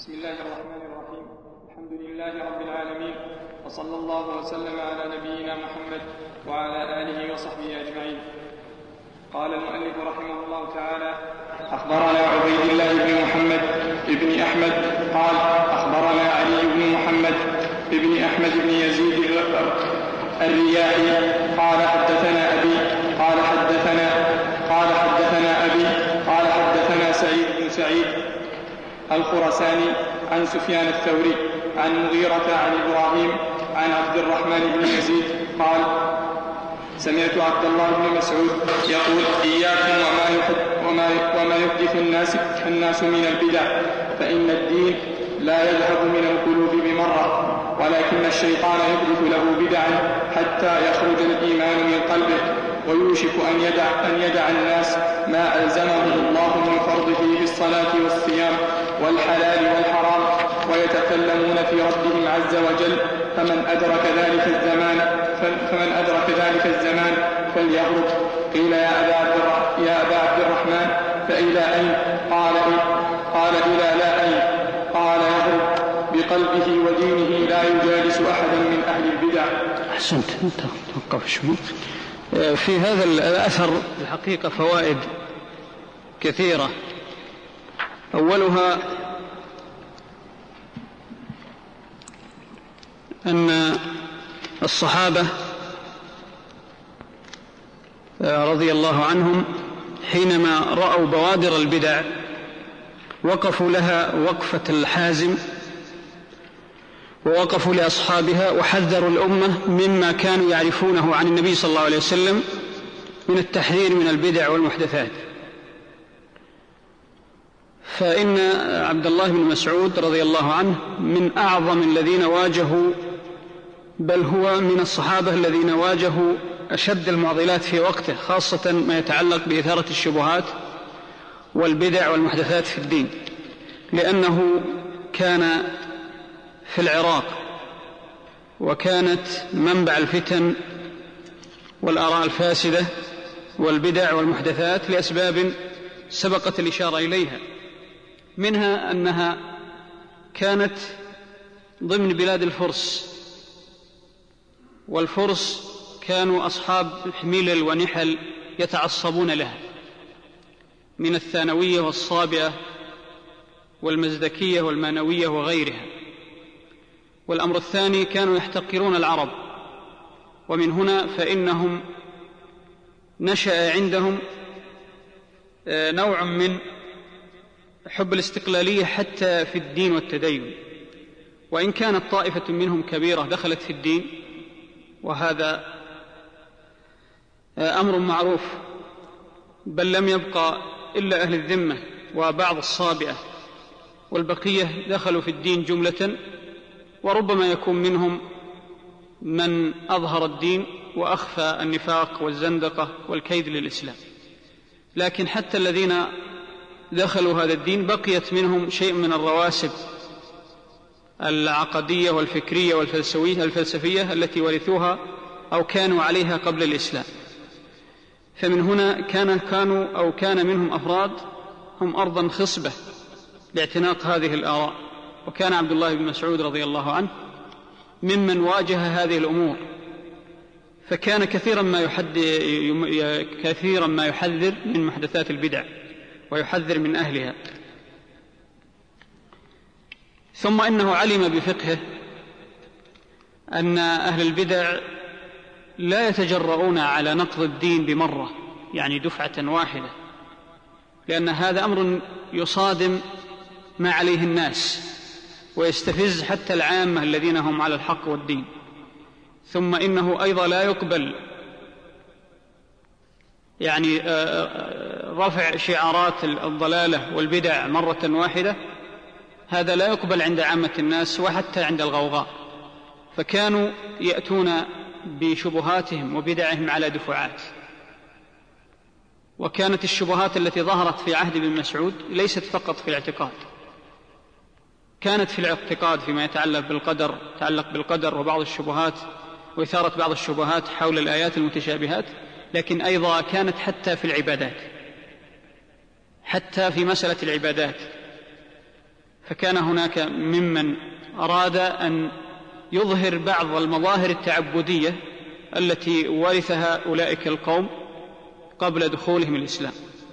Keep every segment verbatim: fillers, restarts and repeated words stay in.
بسم الله الرحمن الرحيم. الحمد لله رب العالمين، وصلى الله وسلم على نبينا محمد وعلى آله وصحبه أجمعين. قال المؤلف رحمه الله تعالى: أخبرنا عبيد الله بن محمد بن أحمد قال أخبرنا علي بن محمد بن أحمد بن يزيد الرياحي قال حدثنا أبي قال حدثنا قال حدثنا أبي قال حدثنا سعيد بن سعيد الخرساني عن سفيان الثوري عن مغيرة عن إبراهيم عن عبد الرحمن بن يزيد قال: سمعت عبد الله بن مسعود يقول: إياكم وما يحدث, وما وما يحدث الناس, الناس من البدع، فإن الدين لا يذهب من القلوب بمرة، ولكن الشيطان يحدث له بدعا حتى يخرج الإيمان من قلبه، ويوشك أن يدع, أن يدع الناس ما ألزمه الله من فرضه بالصلاة والصيام والحلال والحرام، ويتكلمون في ربهم عز وجل. فمن أدرك ذلك الزمان فمن أدرك ذلك الزمان فليهرب. قيل: يا أبا عبد يا أبا عبد الرحمن، فإلى أين؟ قال: قال: إلى لا أين؟ قال: يهرب بقلبه ودينه، لا يجالس أحدا من أهل البدع. أحسنت، توقف شوي. في هذا الأثر الحقيقة فوائد كثيرة. أولها أن الصحابة رضي الله عنهم حينما رأوا بوادر البدع وقفوا لها وقفة الحازم، ووقفوا لأصحابها وحذروا الأمة مما كانوا يعرفونه عن النبي صلى الله عليه وسلم من التحذير من البدع والمحدثات. فإن عبد الله بن مسعود رضي الله عنه من أعظم الذين واجهوا، بل هو من الصحابة الذين واجهوا أشد المعضلات في وقته، خاصة ما يتعلق بإثارة الشبهات والبدع والمحدثات في الدين، لأنه كان في العراق، وكانت منبع الفتن والآراء الفاسدة والبدع والمحدثات لأسباب سبقت الإشارة إليها، منها أنها كانت ضمن بلاد الفرس، والفرس كانوا أصحاب حميل ونحل يتعصبون لها، من الثانوية والصابئة والمزدكية والمانوية وغيرها. والأمر الثاني كانوا يحتقرون العرب، ومن هنا فإنهم نشأ عندهم نوع من حب الاستقلالية حتى في الدين والتدين، وإن كانت طائفة منهم كبيرة دخلت في الدين، وهذا أمر معروف، بل لم يبقى إلا أهل الذمة وبعض الصابئة، والبقية دخلوا في الدين جملة، وربما يكون منهم من أظهر الدين وأخفى النفاق والزندقة والكيد للإسلام. لكن حتى الذين دخلوا هذا الدين بقيت منهم شيء من الرواسب العقدية والفكرية والفلسفية الفلسفية التي ورثوها أو كانوا عليها قبل الإسلام. فمن هنا كان كانوا أو كان منهم أفراد هم أرضا خصبة لاعتناق هذه الآراء، وكان عبد الله بن مسعود رضي الله عنه ممن واجه هذه الأمور، فكان كثيرا ما يحذر كثيرا ما يحذر من محدثات البدع ويحذر من أهلها. ثم إنه علم بفقهه أن أهل البدع لا يتجرؤون على نقض الدين بمرة، يعني دفعة واحدة، لأن هذا أمر يصادم ما عليه الناس ويستفز حتى العامة الذين هم على الحق والدين. ثم إنه أيضا لا يقبل يعني رفع شعارات الضلالة والبدع مرة واحدة، هذا لا يقبل عند عامة الناس وحتى عند الغوغاء، فكانوا يأتون بشبهاتهم وبدعهم على دفعات. وكانت الشبهات التي ظهرت في عهد ابن مسعود ليست فقط في الاعتقاد، كانت في الاعتقاد فيما يتعلق بالقدر يتعلق بالقدر وبعض الشبهات وإثارة بعض الشبهات حول الآيات المتشابهات، لكن أيضا كانت حتى في العبادات، حتى في مسألة العبادات. فكان هناك ممن أراد أن يظهر بعض المظاهر التعبدية التي ورثها أولئك القوم قبل دخولهم الإسلام.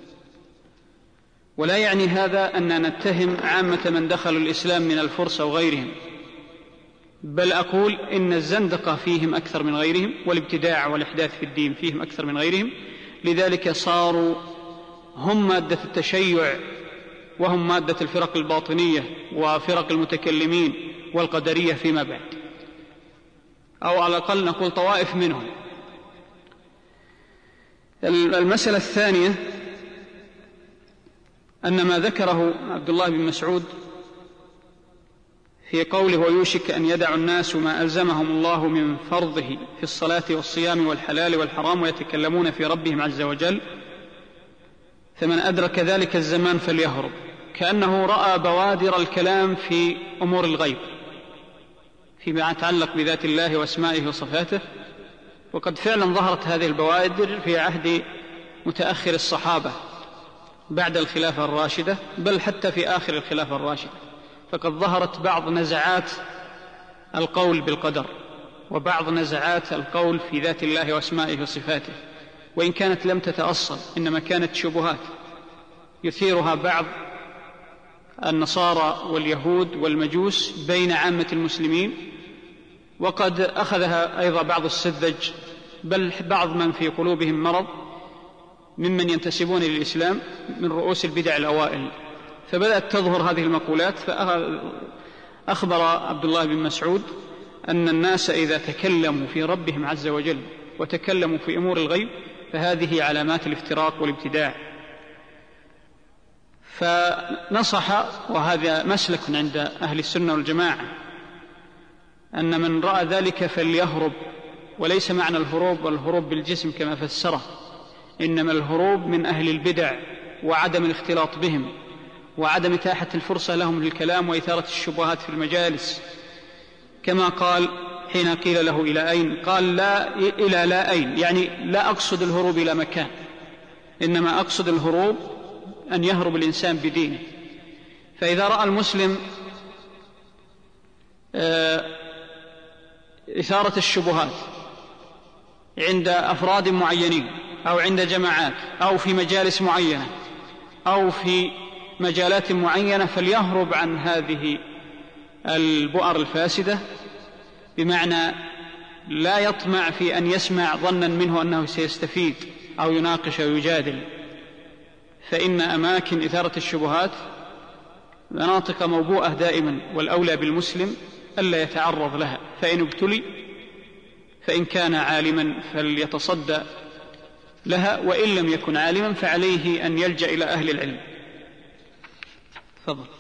ولا يعني هذا أن نتهم عامة من دخلوا الإسلام من الفرس أو غيرهم، بل أقول إن الزندقة فيهم أكثر من غيرهم، والابتداع والإحداث في الدين فيهم أكثر من غيرهم، لذلك صاروا هم مادة التشيع وهم مادة الفرق الباطنية وفرق المتكلمين والقدرية فيما بعد، أو على الأقل نقول طوائف منهم. المسألة الثانية أن ما ذكره عبد الله بن مسعود في قوله ويوشك أن يدع الناس ما ألزمهم الله من فرضه في الصلاة والصيام والحلال والحرام ويتكلمون في ربهم عز وجل، فمن أدرك ذلك الزمان فليهرب، كأنه رأى بوادر الكلام في أمور الغيب فيما يتعلق بذات الله وأسمائه وصفاته. وقد فعلا ظهرت هذه البوادر في عهد متأخر الصحابة بعد الخلافة الراشدة، بل حتى في آخر الخلافة الراشدة، فقد ظهرت بعض نزعات القول بالقدر وبعض نزعات القول في ذات الله وأسمائه وصفاته، وإن كانت لم تتأصل، إنما كانت شبهات يثيرها بعض النصارى واليهود والمجوس بين عامة المسلمين، وقد أخذها أيضا بعض السذج، بل بعض من في قلوبهم مرض ممن ينتسبون للإسلام من رؤوس البدع الأوائل، فبدأت تظهر هذه المقولات. فأخبر عبد الله بن مسعود أن الناس إذا تكلموا في ربهم عز وجل وتكلموا في أمور الغيب فهذه علامات الافتراق والابتداع. فنصح، وهذا مسلك عند أهل السنة والجماعة، أن من رأى ذلك فليهرب، وليس معنى الهروب والهروب بالجسم كما فسره، إنما الهروب من أهل البدع وعدم الاختلاط بهم وعدم إتاحة الفرصة لهم للكلام وإثارة الشبهات في المجالس، كما قال حين قيل له إلى أين؟ قال لا إلى لا أين، يعني لا أقصد الهروب إلى مكان، إنما أقصد الهروب أن يهرب الإنسان بدينه. فإذا رأى المسلم إثارة الشبهات عند أفراد معينين أو عند جماعات أو في مجالس معينة أو في مجالات معينة، فليهرب عن هذه البؤر الفاسدة، بمعنى لا يطمع في أن يسمع ظنا منه أنه سيستفيد أو يناقش أو يجادل، فإن أماكن إثارة الشبهات مناطق موبوءة دائما، والأولى بالمسلم ألا يتعرض لها، فإن ابتلي فإن كان عالما فليتصدى لها، وإن لم يكن عالما فعليه أن يلجأ إلى أهل العلم. تفضل.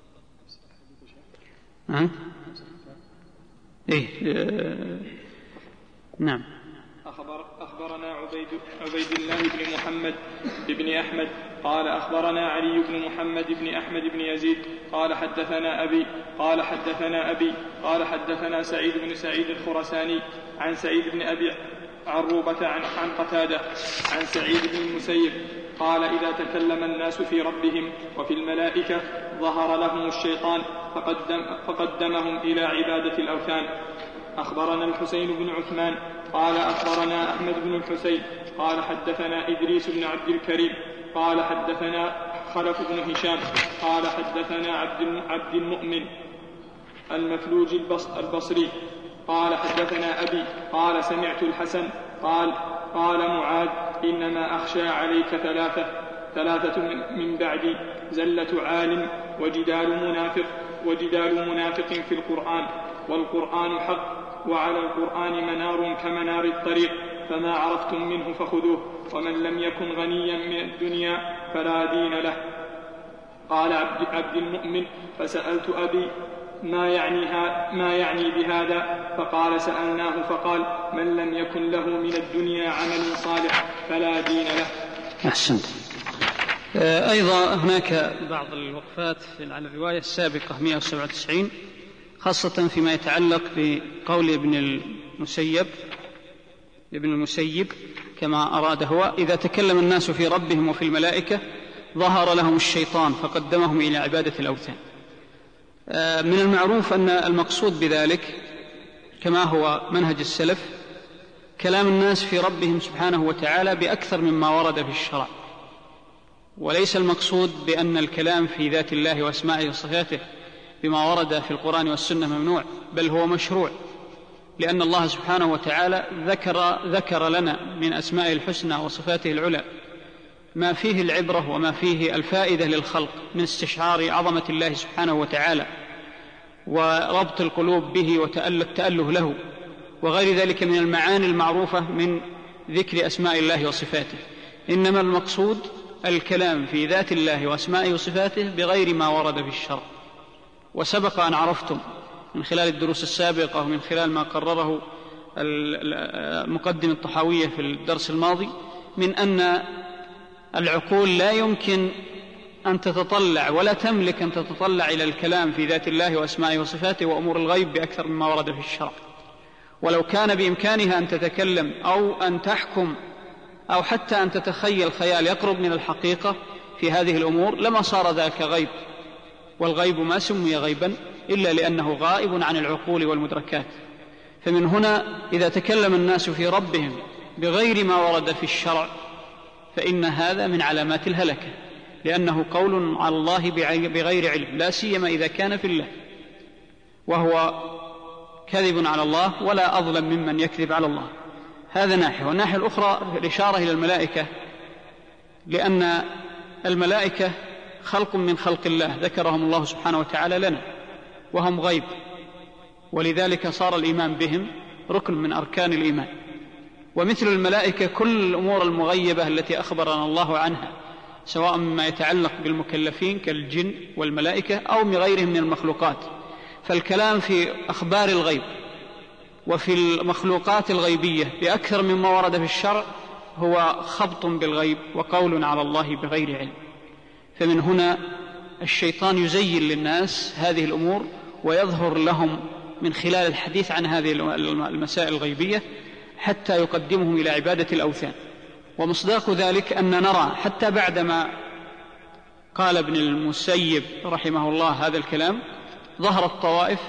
أه؟ إيه؟ آه... نعم. أخبر أخبرنا عبيد, عبيد الله بن محمد بن أحمد قال أخبرنا علي بن محمد بن أحمد بن يزيد قال حدثنا أبي قال حدثنا أبي قال حدثنا سعيد بن سعيد الخرساني عن سعيد بن أبي عروبة عن, عن قتادة عن سعيد بن المسيب قال إذا تكلم الناس في ربهم وفي الملائكة ظهر لهم الشيطان فقدم فقدمهم إلى عبادة الأوثان. أخبرنا الحسين بن عثمان قال أخبرنا أحمد بن الحسين قال حدثنا إدريس بن عبد الكريم قال حدثنا خلف بن هشام قال حدثنا عبد, عبد المؤمن المفلوج البصري قال حدثنا أبي قال سمعت الحسن قال قال معاذ إنما أخشى عليك ثلاثة ثلاثة من بعدي زلة عالم وجدال منافق وجدال منافق في القرآن، والقرآن حق وعلى القرآن منار كمنار الطريق، فما عرفتم منه فخذوه، ومن لم يكن غنيا من الدنيا فلا دين له. قال عبد, عبد المؤمن فسألت أبي ما يعني, ما يعني بهذا؟ فقال سألناه فقال من لم يكن له من الدنيا عمل صالح فلا دين له. أحسنت. أيضا هناك بعض الوقفات على الرواية السابقة مئة وسبعة وتسعين، خاصة فيما يتعلق بقول ابن المسيب ابن المسيب كما أراد هو: إذا تكلم الناس في ربهم وفي الملائكة ظهر لهم الشيطان فقدمهم إلى عبادة الأوثان. من المعروف أن المقصود بذلك كما هو منهج السلف كلام الناس في ربهم سبحانه وتعالى بأكثر مما ورد في الشرع، وليس المقصود بأن الكلام في ذات الله وأسمائه وصفاته بما ورد في القرآن والسنة ممنوع، بل هو مشروع، لأن الله سبحانه وتعالى ذكر, ذكر لنا من أسمائه الحسنى وصفاته العلى ما فيه العبرة وما فيه الفائدة للخلق من استشعار عظمة الله سبحانه وتعالى وربط القلوب به والتأله له وغير ذلك من المعاني المعروفة من ذكر أسماء الله وصفاته. إنما المقصود الكلام في ذات الله وأسمائه وصفاته بغير ما ورد في الشرع. وسبق أن عرفتم من خلال الدروس السابقة ومن خلال ما قرره المقدم الطحاوية في الدرس الماضي من أن العقول لا يمكن أن تتطلع ولا تملك أن تتطلع إلى الكلام في ذات الله وأسمائه وصفاته وأمور الغيب بأكثر مما ورد في الشرع. ولو كان بإمكانها أن تتكلم أو أن تحكم أو حتى أن تتخيل خيال يقرب من الحقيقة في هذه الأمور لما صار ذاك غيب، والغيب ما سمي غيبا إلا لأنه غائب عن العقول والمدركات. فمن هنا إذا تكلم الناس في ربهم بغير ما ورد في الشرع فإن هذا من علامات الهلكة، لأنه قول على الله بغير علم، لا سيما إذا كان في الله، وهو كذب على الله ولا أظلم ممن يكذب على الله. هذا ناحية. والناحية الأخرى الإشارة إلى الملائكة، لأن الملائكة خلق من خلق الله ذكرهم الله سبحانه وتعالى لنا وهم غيب، ولذلك صار الإيمان بهم ركن من أركان الإيمان. ومثل الملائكة كل الأمور المغيبة التي أخبرنا الله عنها سواء مما يتعلق بالمكلفين كالجن والملائكة أو من غيرهم من المخلوقات، فالكلام في أخبار الغيب وفي المخلوقات الغيبية بأكثر مما ورد في الشرع هو خبط بالغيب وقول على الله بغير علم. فمن هنا الشيطان يزين للناس هذه الأمور ويظهر لهم من خلال الحديث عن هذه المسائل الغيبية حتى يقدمهم إلى عبادة الأوثان. ومصداق ذلك أن نرى حتى بعدما قال ابن المسيب رحمه الله هذا الكلام ظهرت طوائف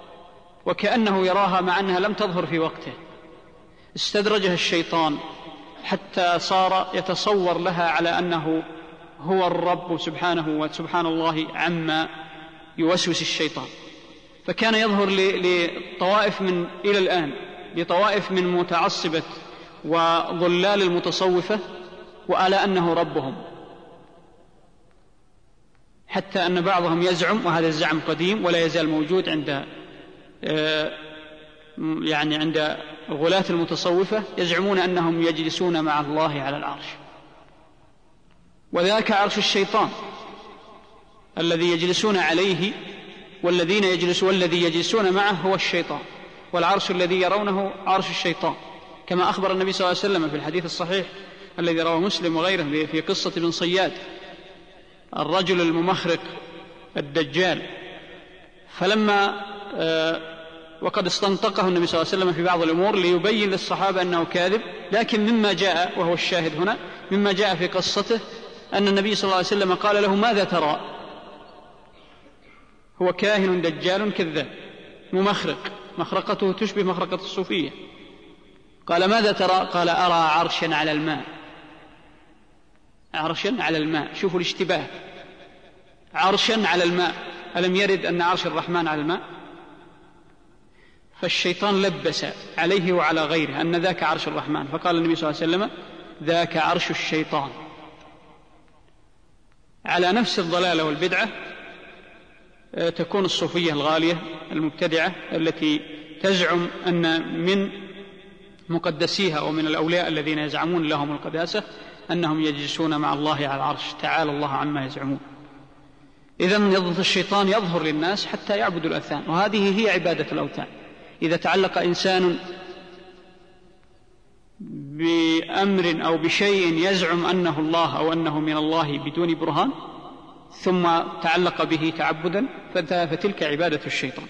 وكأنه يراها مع أنها لم تظهر في وقته، استدرجها الشيطان حتى صار يتصور لها على أنه هو الرب سبحانه وسبحان الله عما يوسوس الشيطان. فكان يظهر لطوائف من إلى الآن لطوائف من متعصبة وضلال المتصوفة وعلى أنه ربهم، حتى أن بعضهم يزعم، وهذا الزعم قديم ولا يزال موجود عند يعني عند غلاة المتصوفة، يزعمون أنهم يجلسون مع الله على العرش، وذاك عرش الشيطان الذي يجلسون عليه، والذين يجلسون والذي يجلسون معه هو الشيطان، والعرش الذي يرونه عرش الشيطان، كما أخبر النبي صلى الله عليه وسلم في الحديث الصحيح الذي رواه مسلم وغيره في قصة ابن صياد الرجل الممخرق الدجال. فلما آه وقد استنطقه النبي صلى الله عليه وسلم في بعض الأمور ليبين للصحابة أنه كاذب، لكن مما جاء وهو الشاهد هنا مما جاء في قصته أن النبي صلى الله عليه وسلم قال له: ماذا ترى؟ هو كاهن دجال كذاب ممخرق، مخرقته تشبه مخرقة الصوفية. قال: ماذا ترى؟ قال: أرى عرشا على الماء. عرشا على الماء، شوفوا الاشتباه، عرشا على الماء، ألم يرد أن عرش الرحمن على الماء؟ فالشيطان لبس عليه وعلى غيره أن ذاك عرش الرحمن، فقال النبي صلى الله عليه وسلم: ذاك عرش الشيطان. على نفس الضلالة والبدعة تكون الصوفية الغالية المبتدعة التي تزعم أن من مقدسيها ومن الأولياء الذين يزعمون لهم القداسة أنهم يجلسون مع الله على العرش، تعالى الله عما يزعمون. إذن يظهر الشيطان يظهر للناس حتى يعبدوا الأوثان، وهذه هي عبادة الأوثان. إذا تعلق إنسان بأمر أو بشيء يزعم أنه الله أو أنه من الله بدون برهان ثم تعلق به تعبدا فتلك عبادة الشيطان.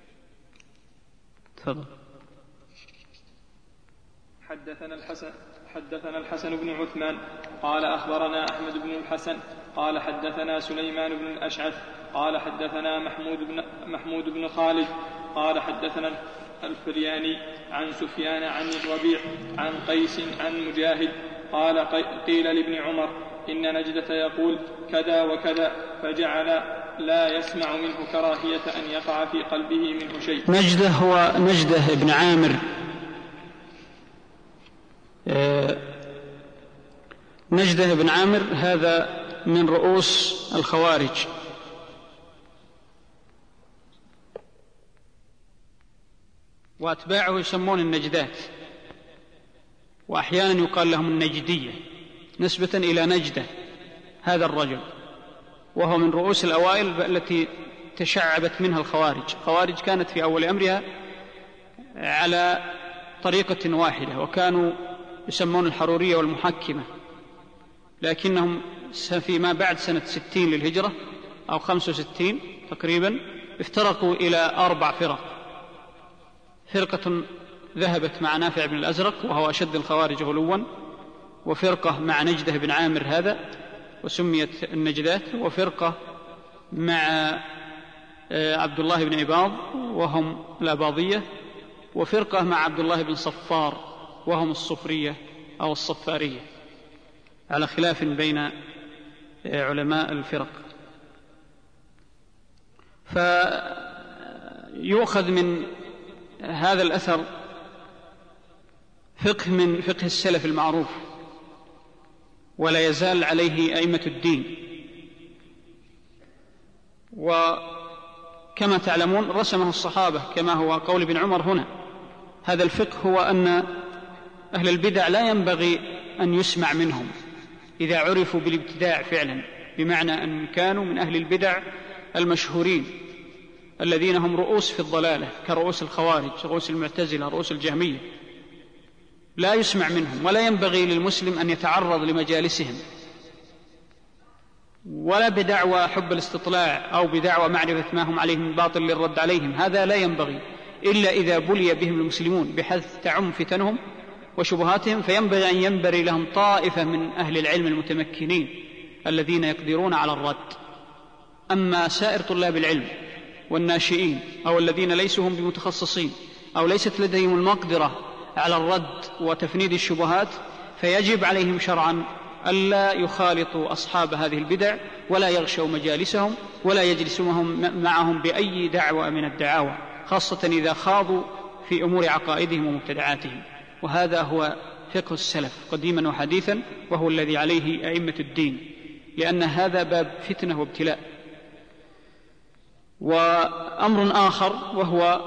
تفضل. حدثنا الحسن حدثنا الحسن بن عثمان قال أخبرنا أحمد بن الحسن قال حدثنا سليمان بن الأشعث قال حدثنا محمود بن, محمود بن خالد قال حدثنا الفرياني عن سفيان عن الربيع عن قيس عن مجاهد قال قيل لابن عمر إن نجدة يقول كذا وكذا فجعل لا يسمع منه كراهية أن يقع في قلبه منه شيء. نجدة هو نجدة ابن عامر نجدة بن عامر هذا من رؤوس الخوارج، وأتباعه يسمون النجدات، وأحيانا يقال لهم النجدية نسبة إلى نجدة هذا الرجل، وهو من رؤوس الأوائل التي تشعبت منها الخوارج. الخوارج كانت في أول أمرها على طريقة واحدة، وكانوا يسمون الحرورية والمحكمة، لكنهم فيما بعد سنة ستين للهجرة أو خمسة وستين تقريبا افترقوا إلى أربع فرق. فرقة ذهبت مع نافع بن الأزرق وهو أشد الخوارج غلوا، وفرقة مع نجدة بن عامر هذا وسميت النجدات، وفرقة مع عبد الله بن عباض وهم الأباضية، وفرقة مع عبد الله بن صفار وهم الصفرية أو الصفارية، على خلاف بين علماء الفرق. فيؤخذ من هذا الأثر فقه من فقه السلف المعروف، ولا يزال عليه أئمة الدين. وكما تعلمون رسمه الصحابة كما هو قول ابن عمر هنا. هذا الفقه هو أن أهل البدع لا ينبغي أن يسمع منهم إذا عرفوا بالابتداع فعلا، بمعنى أن كانوا من أهل البدع المشهورين الذين هم رؤوس في الضلالة كرؤوس الخوارج، رؤوس المعتزلة، رؤوس الجهمية، لا يسمع منهم، ولا ينبغي للمسلم أن يتعرض لمجالسهم، ولا بدعوى حب الاستطلاع أو بدعوى معرفة ما هم عليه من باطل للرد عليهم، هذا لا ينبغي إلا إذا بلي بهم المسلمون بحيث تعم فتنهم وشبهاتهم، فينبغي أن ينبري لهم طائفة من أهل العلم المتمكنين الذين يقدرون على الرد. أما سائر طلاب العلم والناشئين أو الذين ليسوا هم بمتخصصين أو ليست لديهم المقدرة على الرد وتفنيد الشبهات، فيجب عليهم شرعا ألا يخالطوا أصحاب هذه البدع، ولا يغشوا مجالسهم، ولا يجلسون معهم بأي دعوة من الدعاوى، خاصة إذا خاضوا في أمور عقائدهم ومبتدعاتهم. وهذا هو فقه السلف قديما وحديثا، وهو الذي عليه أئمة الدين، لأن هذا باب فتنة وابتلاء. وأمر آخر وهو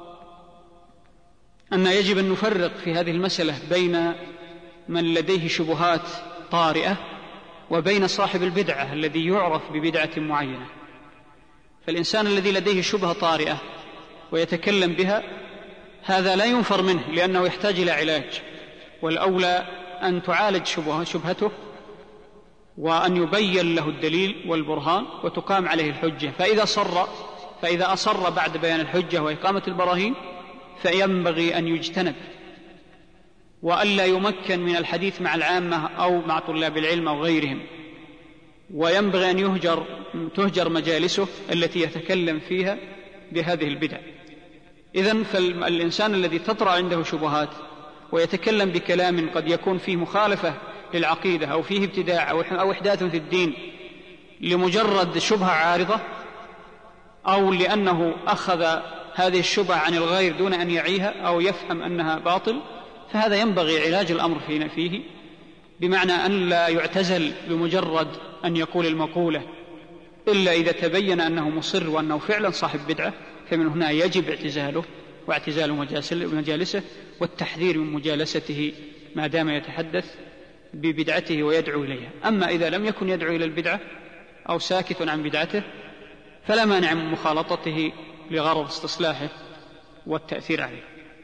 أن يجب أن نفرق في هذه المسألة بين من لديه شبهات طارئة وبين صاحب البدعة الذي يعرف ببدعة معينة. فالإنسان الذي لديه شبهة طارئة ويتكلم بها هذا لا ينفر منه، لأنه يحتاج إلى علاج، والأولى أن تعالج شبهته وأن يبين له الدليل والبرهان وتقام عليه الحجة. فإذا صر فإذا أصر بعد بيان الحجة وإقامة البراهين فينبغي أن يجتنب، وألا يمكن من الحديث مع العامة أو مع طلاب العلم أو غيرهم، وينبغي أن يهجر تهجر مجالسه التي يتكلم فيها بهذه البدع. إذن فالإنسان الذي تطرأ عنده شبهات ويتكلم بكلام قد يكون فيه مخالفة للعقيدة أو فيه ابتداع أو إحداث في الدين لمجرد شبهة عارضة، أو لأنه أخذ هذه الشبهة عن الغير دون أن يعيها أو يفهم أنها باطل، فهذا ينبغي علاج الأمر فيه، بمعنى أن لا يعتزل بمجرد أن يقول المقولة، إلا إذا تبين أنه مصر وأنه فعلا صاحب بدعة، فمن هنا يجب اعتزاله واعتزال مجالسه والتحذير من مجالسته ما دام يتحدث ببدعته ويدعو إليها. أما إذا لم يكن يدعو إلى البدعة أو ساكت عن بدعته فلا مانع من مخالطته لغرض استصلاحه والتأثير عليه.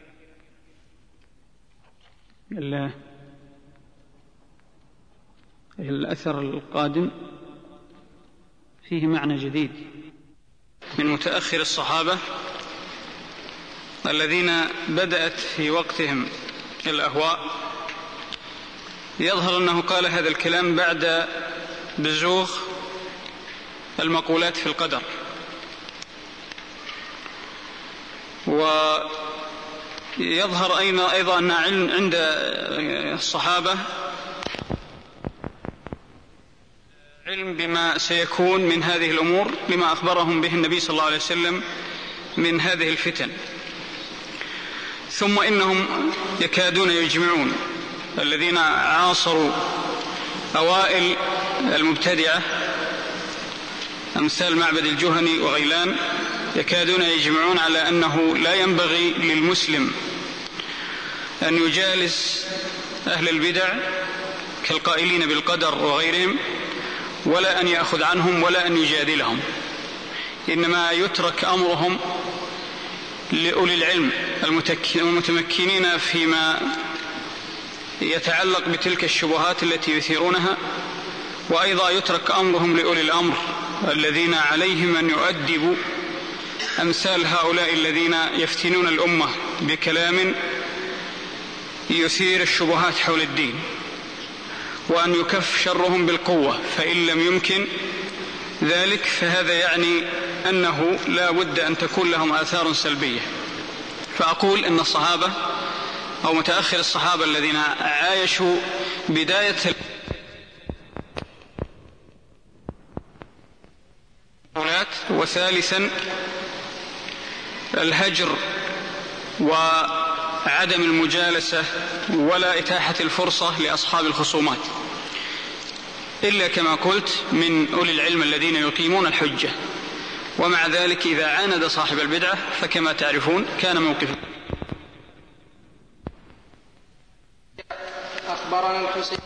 الأثر القادم فيه معنى جديد من متأخر الصحابة الذين بدأت في وقتهم الأهواء يظهر أنه قال هذا الكلام بعد بزوغ المقولات في القدر، ويظهر أيضا أن عند الصحابة علم بما سيكون من هذه الأمور لما أخبرهم به النبي صلى الله عليه وسلم من هذه الفتن. ثم إنهم يكادون يجمعون، الذين عاصروا أوائل المبتدعة أمثال معبد الجهني وغيلان يكادون يجمعون على أنه لا ينبغي للمسلم أن يجالس أهل البدع كالقائلين بالقدر وغيرهم، ولا أن يأخذ عنهم ولا أن يجادلهم، إنما يترك أمرهم لأولي العلم المتمكنين فيما يتعلق بتلك الشبهات التي يثيرونها، وأيضا يترك أمرهم لأولي الأمر الذين عليهم أن يؤدبوا أمثال هؤلاء الذين يفتنون الأمة بكلام يثير الشبهات حول الدين، وأن يكف شرهم بالقوة، فإن لم يمكن ذلك فهذا يعني أنه لا بد أن تكون لهم آثار سلبية. فأقول إن الصحابة أو متأخر الصحابة الذين عايشوا بداية الأولاد، وثالثا الهجر وعدم المجالسة ولا إتاحة الفرصة لأصحاب الخصومات، إلا كما قلت من أولي العلم الذين يقيمون الحجة. ومع ذلك إذا عاند صاحب البدعة فكما تعرفون كان موقفه. أخبرنا الحسين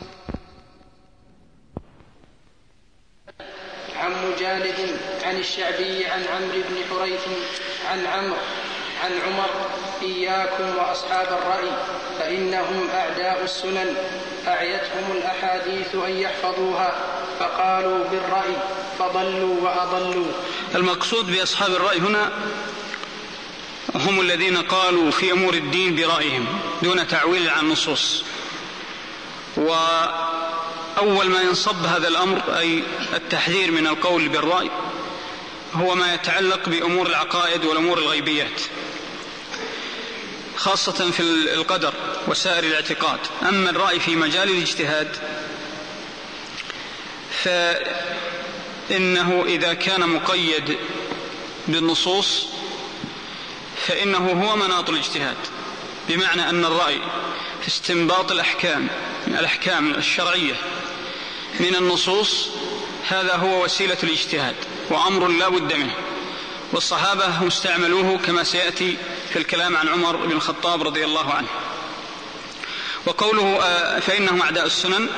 عن مجالد عن الشعبي عن عمرو بن حريث عن عمرو عن عمر: إياكم وأصحاب الرأي فإنهم أعداء السنن، أعيتهم الأحاديث أن يحفظوها فقالوا بالرأي فضلوا وأضلوا. المقصود بأصحاب الرأي هنا هم الذين قالوا في أمور الدين برأيهم دون تعويل عن النصوص. وأول ما ينصب هذا الأمر أي التحذير من القول بالرأي هو ما يتعلق بأمور العقائد والأمور الغيبيات، خاصة في القدر وسائر الاعتقاد. أما الرأي في مجال الاجتهاد فإنه إذا كان مقيد بالنصوص فإنه هو مناط الاجتهاد، بمعنى أن الرأي في استنباط الأحكام الأحكام الشرعية من النصوص هذا هو وسيلة الاجتهاد وأمر لا بد منه، والصحابة هم استعملوه كما سيأتي في الكلام عن عمر بن الخطاب رضي الله عنه. وقوله فإنهم أعداء السنن،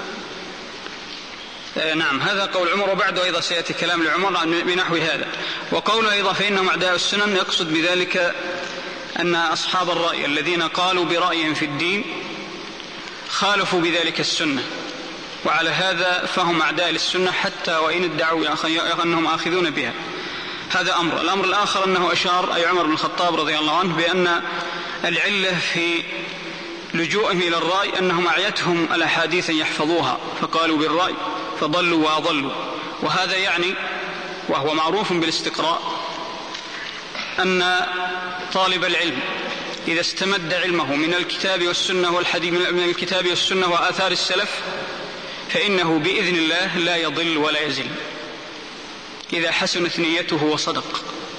نعم هذا قول عمر، وبعده أيضا سيأتي كلام لعمر بنحو هذا. وقوله أيضا فإنهم أعداء السنن يقصد بذلك أن أصحاب الرأي الذين قالوا برأيهم في الدين خالفوا بذلك السنة، وعلى هذا فهم أعداء للسنة حتى وإن ادعوا أنهم آخذون بها. هذا أمر. الأمر الآخر أنه أشار أي عمر بن الخطاب رضي الله عنه بأن العلة في لجوئهم إلى الرأي أنهم أعيتهم الأحاديث يحفظوها فقالوا بالرأي فضلوا وأضلوا. وهذا يعني، وهو معروف بالاستقراء، أن طالب العلم إذا استمد علمه من الكتاب والسنة والحديث من الكتاب والسنة وآثار السلف فإنه بإذن الله لا يضل ولا يزل إذا حسنت نيته وصدق.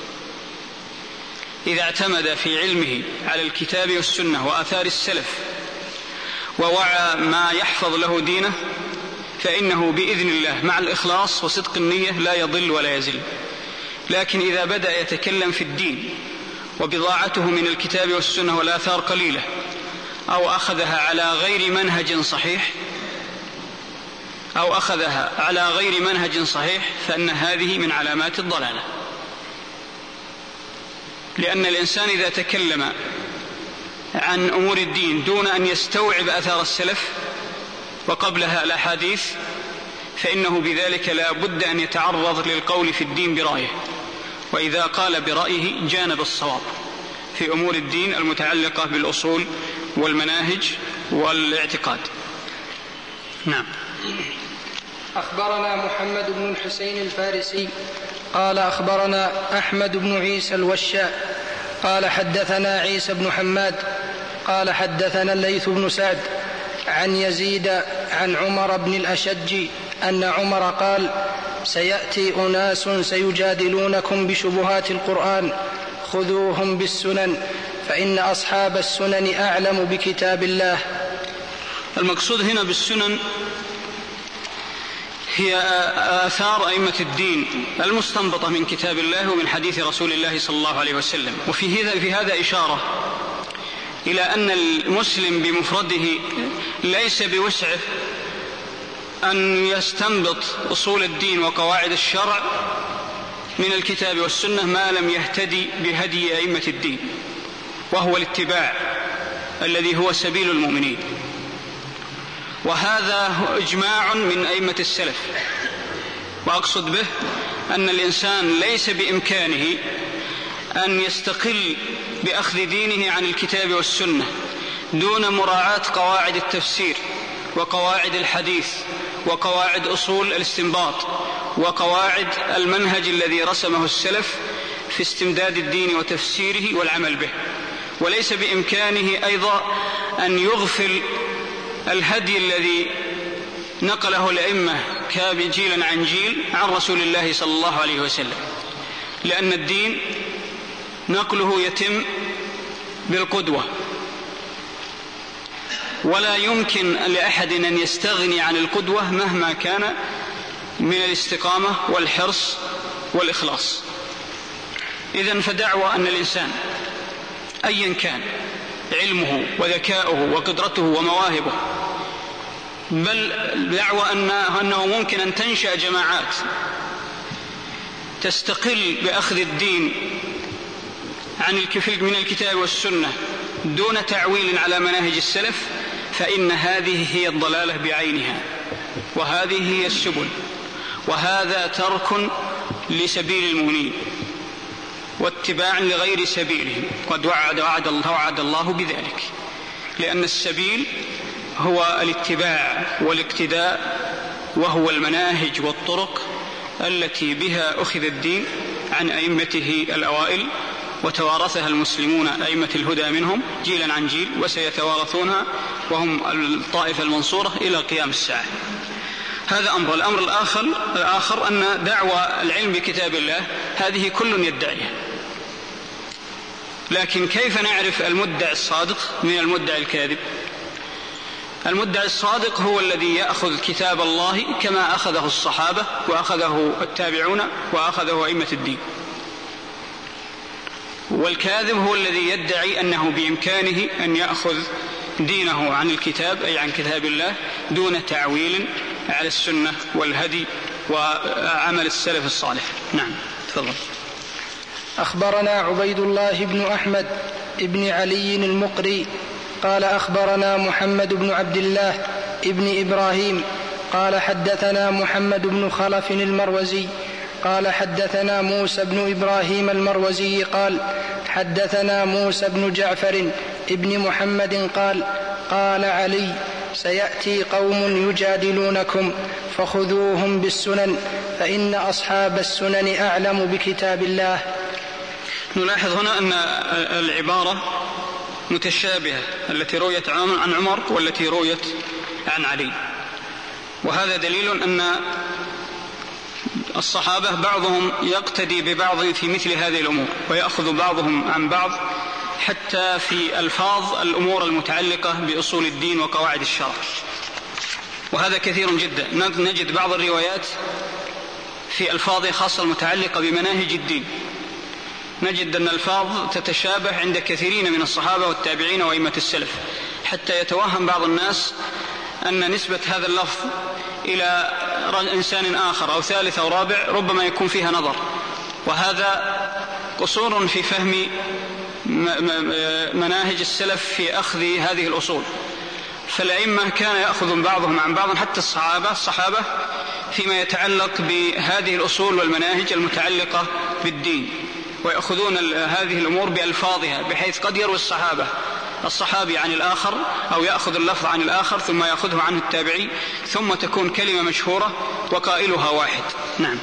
إذا اعتمد في علمه على الكتاب والسنة وآثار السلف ووعى ما يحفظ له دينه فإنه بإذن الله مع الإخلاص وصدق النية لا يضل ولا يزل. لكن إذا بدأ يتكلم في الدين وبضاعته من الكتاب والسنة والآثار قليلة أو أخذها على غير منهج صحيح أو أخذها على غير منهج صحيح فإن هذه من علامات الضلالة. لأن الإنسان إذا تكلم عن أمور الدين دون أن يستوعب آثار السلف وقبلها الأحاديث فإنه بذلك لا بد أن يتعرض للقول في الدين برأيه، وإذا قال برأيه جانب الصواب في أمور الدين المتعلقة بالأصول والمناهج والاعتقاد. نعم. أخبرنا محمد بن الحسين الفارسي قال أخبرنا أحمد بن عيسى الوشاء قال حدثنا عيسى بن حماد قال حدثنا الليث بن سعد عن يزيد عن عمر بن الأشج أن عمر قال: سيأتي أناس سيجادلونكم بشبهات القرآن خذوهم بالسنن فإن أصحاب السنن أعلم بكتاب الله. المقصود هنا بالسنن هي آثار أئمة الدين المستنبطة من كتاب الله ومن حديث رسول الله صلى الله عليه وسلم. وفي هذا, في هذا إشارة إلى أن المسلم بمفرده ليس بوسعه أن يستنبط أصول الدين وقواعد الشرع من الكتاب والسنة ما لم يهتدي بهدي أئمة الدين، وهو الاتباع الذي هو سبيل المؤمنين. وهذا إجماع من أئمة السلف. وأقصد به أن الإنسان ليس بإمكانه أن يستقل بأخذ دينه عن الكتاب والسنة دون مراعاة قواعد التفسير وقواعد الحديث وقواعد أصول الاستنباط وقواعد المنهج الذي رسمه السلف في استمداد الدين وتفسيره والعمل به. وليس بإمكانه أيضا أن يغفل الهدي الذي نقله الأئمة جيلا عن جيل عن رسول الله صلى الله عليه وسلم، لأن الدين نقله يتم بالقدوة، ولا يمكن لأحد أن يستغني عن القدوة مهما كان من الاستقامة والحرص والإخلاص. إذن فدعوى أن الإنسان أيا كان علمه وذكاؤه وقدرته ومواهبه، بل دعوى أنه ممكن أن تنشأ جماعات تستقل بأخذ الدين عن من الكتاب والسنة دون تعويل على مناهج السلف، فإن هذه هي الضلالة بعينها، وهذه هي السبل، وهذا ترك لسبيل المؤمنين واتباع لغير سبيلهم. قد وعد, وعد, الله وعد الله بذلك، لأن السبيل هو الاتباع والاقتداء، وهو المناهج والطرق التي بها أخذ الدين عن أئمته الأوائل، وتوارثها المسلمون أئمة الهدى منهم جيلا عن جيل، وسيتوارثونها وهم الطائفة المنصورة إلى قيام الساعة. هذا أمر. الأمر الآخر, الآخر أن دعوى العلم بكتاب الله هذه كل يدعيها، لكن كيف نعرف المدعي الصادق من المدعي الكاذب؟ المدعي الصادق هو الذي يأخذ كتاب الله كما أخذه الصحابة وأخذه التابعون وأخذه أئمة الدين، والكاذب هو الذي يدعي أنه بإمكانه أن يأخذ دينه عن الكتاب أي عن كتاب الله دون تعويل على السنة والهدي وعمل السلف الصالح. نعم، تفضل. أخبرنا عبيد الله بن أحمد بن علي المقري قال أخبرنا محمد بن عبد الله بن إبراهيم قال حدثنا محمد بن خلف المروزي قال حدثنا موسى بن إبراهيم المروزي قال حدثنا موسى بن جعفر ابن محمد قال قال علي: سيأتي قوم يجادلونكم فخذوهم بالسنن فإن أصحاب السنن أعلم بكتاب الله. نلاحظ هنا أن العبارة متشابهة، التي رويت عن عمر والتي رويت عن علي، وهذا دليل أن الصحابة بعضهم يقتدي ببعض في مثل هذه الأمور، ويأخذ بعضهم عن بعض حتى في ألفاظ الأمور المتعلقة بأصول الدين وقواعد الشرع، وهذا كثير جدا. نجد بعض الروايات في ألفاظ خاصة المتعلقة بمناهج الدين، نجد أن الألفاظ تتشابه عند كثيرين من الصحابة والتابعين وأئمة السلف، حتى يتوهم بعض الناس أن نسبة هذا اللفظ إلى إنسان آخر أو ثالث أو رابع ربما يكون فيها نظر، وهذا قصور في فهم مناهج السلف في أخذ هذه الأصول. فالأئمة كان يأخذ بعضهم عن بعض، حتى الصحابة الصحابة فيما يتعلق بهذه الأصول والمناهج المتعلقة بالدين، ويأخذون هذه الأمور بألفاظها، بحيث قد يروي الصحابة الصحابي عن الآخر أو يأخذ اللفظ عن الآخر ثم يأخذه عنه التابعي، ثم تكون كلمة مشهورة وقائلها واحد. نعم.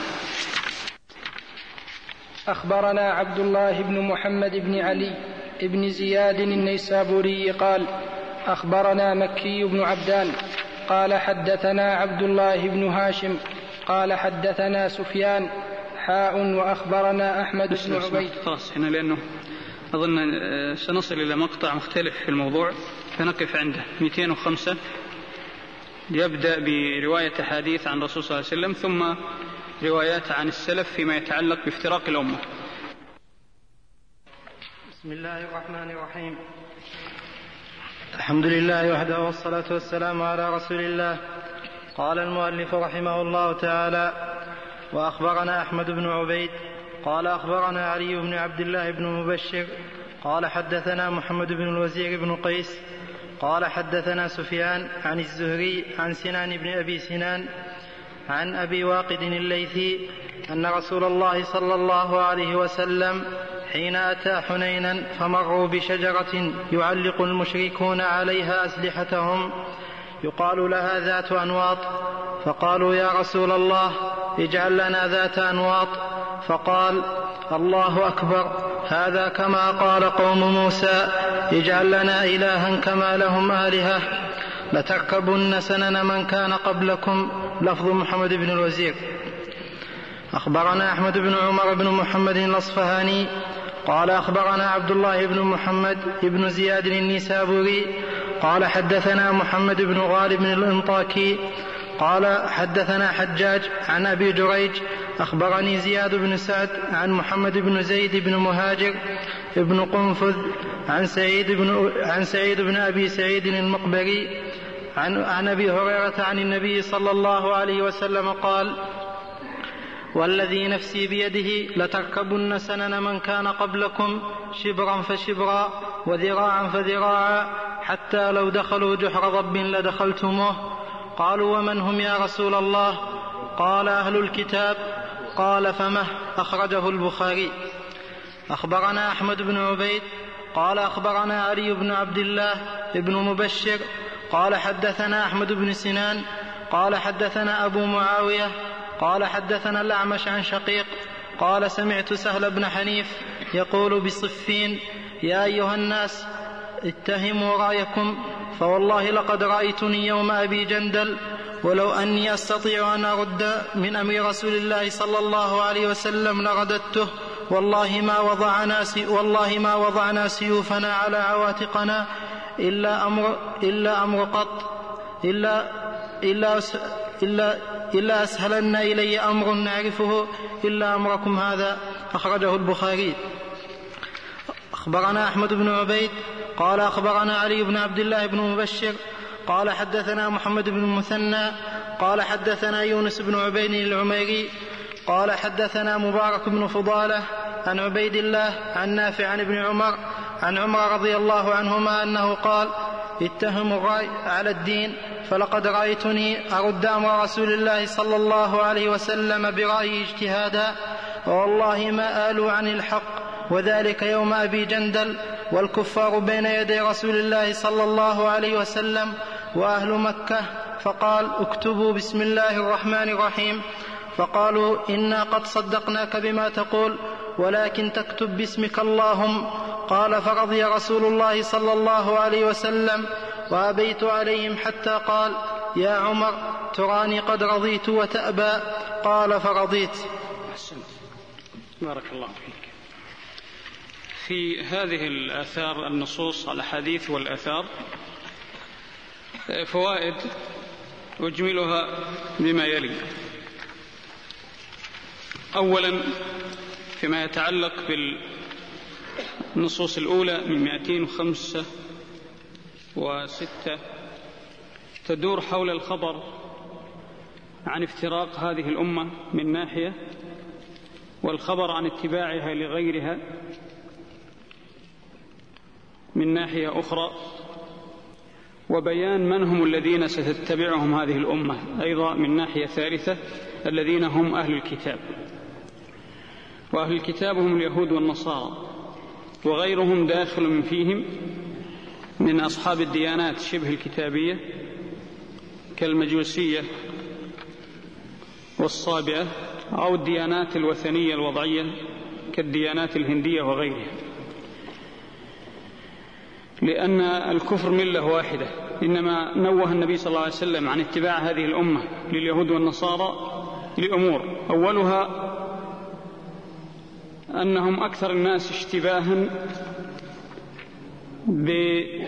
أخبرنا عبد الله بن محمد بن علي بن زياد النيسابوري قال أخبرنا مكي بن عبدان قال حدثنا عبد الله بن هاشم قال حدثنا سفيان حاء وأخبرنا أحمد بن عبيد. خلاص هنا لأنه أظن سنصل إلى مقطع مختلف في الموضوع فنقف عنده. مئتين وخمسة يبدأ برواية حديث عن الرسول صلى الله عليه وسلم ثم روايات عن السلف فيما يتعلق بافتراق الأمة. بسم الله الرحمن الرحيم. الحمد لله وحده والصلاة والسلام على رسول الله. قال المؤلف رحمه الله تعالى: وأخبرنا أحمد بن عبيد قال أخبرنا علي بن عبد الله بن مبشر قال حدثنا محمد بن الوزير بن قيس قال حدثنا سفيان عن الزهري عن سنان بن أبي سنان عن أبي واقد الليثي أن رسول الله صلى الله عليه وسلم حين أتى حنينا فمروا بشجرة يعلق المشركون عليها أسلحتهم يقال لها ذات أنواط، فقالوا: يا رسول الله اجعل لنا ذات أنواط. فقال: الله أكبر، هذا كما قال قوم موسى: اجعل لنا إلها كما لهم آلهة. لتركبن سنن من كان قبلكم. لفظ محمد بن الوزير. أخبرنا أحمد بن عمر بن محمد الأصفهاني قال أخبرنا عبد الله بن محمد بن زياد النيسابوري قال حدثنا محمد بن غالب الانطاكي قال حدثنا حجاج عن أبي جريج أخبرني زياد بن سعد عن محمد بن زيد بن مهاجر بن قنفذ عن سعيد بن, عن سعيد بن أبي سعيد المقبري عن, عن أبي هريرة عن النبي صلى الله عليه وسلم قال: والذي نفسي بيده لتركبن سنن من كان قبلكم شبرا فشبرا وذراعا فذراعا حتى لو دخلوا جحر ضب لدخلتموه. قالوا: ومن هم يا رسول الله؟ قال: أهل الكتاب. قال: فمه؟ أخرجه البخاري. أخبرنا أحمد بن عبيد قال أخبرنا علي بن عبد الله بن مبشر قال حدثنا أحمد بن سنان قال حدثنا أبو معاوية قال حدثنا الأعمش عن شقيق قال: سمعت سهل بن حنيف يقول بصفين: يا أيها الناس اتهموا رأيكم، فوالله لقد رأيتني يوم أبي جندل، ولو أني أستطيع أن أرد من أمر رسول الله صلى الله عليه وسلم لرددته، والله ما وضعنا, والله ما وضعنا سيوفنا على عواتقنا إلا أمر, إلا أمر قط إلا, إلا, إلا, إلا أسهلن إلي أمر نعرفه إلا أمركم هذا. أخرجه البخاري. أخبرنا أحمد بن عبيد قال أخبرنا علي بن عبد الله بن مبشر قال حدثنا محمد بن المثنى قال حدثنا يونس بن عبيد العميري قال حدثنا مبارك بن فضالة عن عبيد الله عن نافع عن ابن عمر عن عمر رضي الله عنهما أنه قال: اتهموا الرأي على الدين، فلقد رأيتني أرد أمر رسول الله صلى الله عليه وسلم برأيي اجتهادا، والله ما آلوا عن الحق، وذلك يوم أبي جندل، والكفار بين يدي رسول الله صلى الله عليه وسلم وأهل مكة. فقال: اكتبوا بسم الله الرحمن الرحيم. فقالوا: إنا قد صدقناك بما تقول، ولكن تكتب باسمك اللهم. قال: فرضي رسول الله صلى الله عليه وسلم، وأبيت عليهم حتى قال: يا عمر تراني قد رضيت وتأبى. قال: فرضيت. بارك الله فيك. في هذه الآثار النصوص الأحاديث والآثار فوائد أجملها بما يلي. أولا فيما يتعلق بالنصوص الأولى من مئتين وخمسة وستة تدور حول الخبر عن افتراق هذه الأمة من ناحية، والخبر عن اتباعها لغيرها من ناحية أخرى، وبيان من هم الذين ستتبعهم هذه الأمة أيضا من ناحية ثالثة، الذين هم أهل الكتاب. وأهل الكتاب هم اليهود والنصارى، وغيرهم داخل فيهم، من أصحاب الديانات شبه الكتابية كالمجوسية والصابئة، أو الديانات الوثنية الوضعية كالديانات الهندية وغيرها، لأن الكفر ملة واحدة. إنما نوه النبي صلى الله عليه وسلم عن اتباع هذه الأمة لليهود والنصارى لأمور، أولها أنهم أكثر الناس اشتباها بما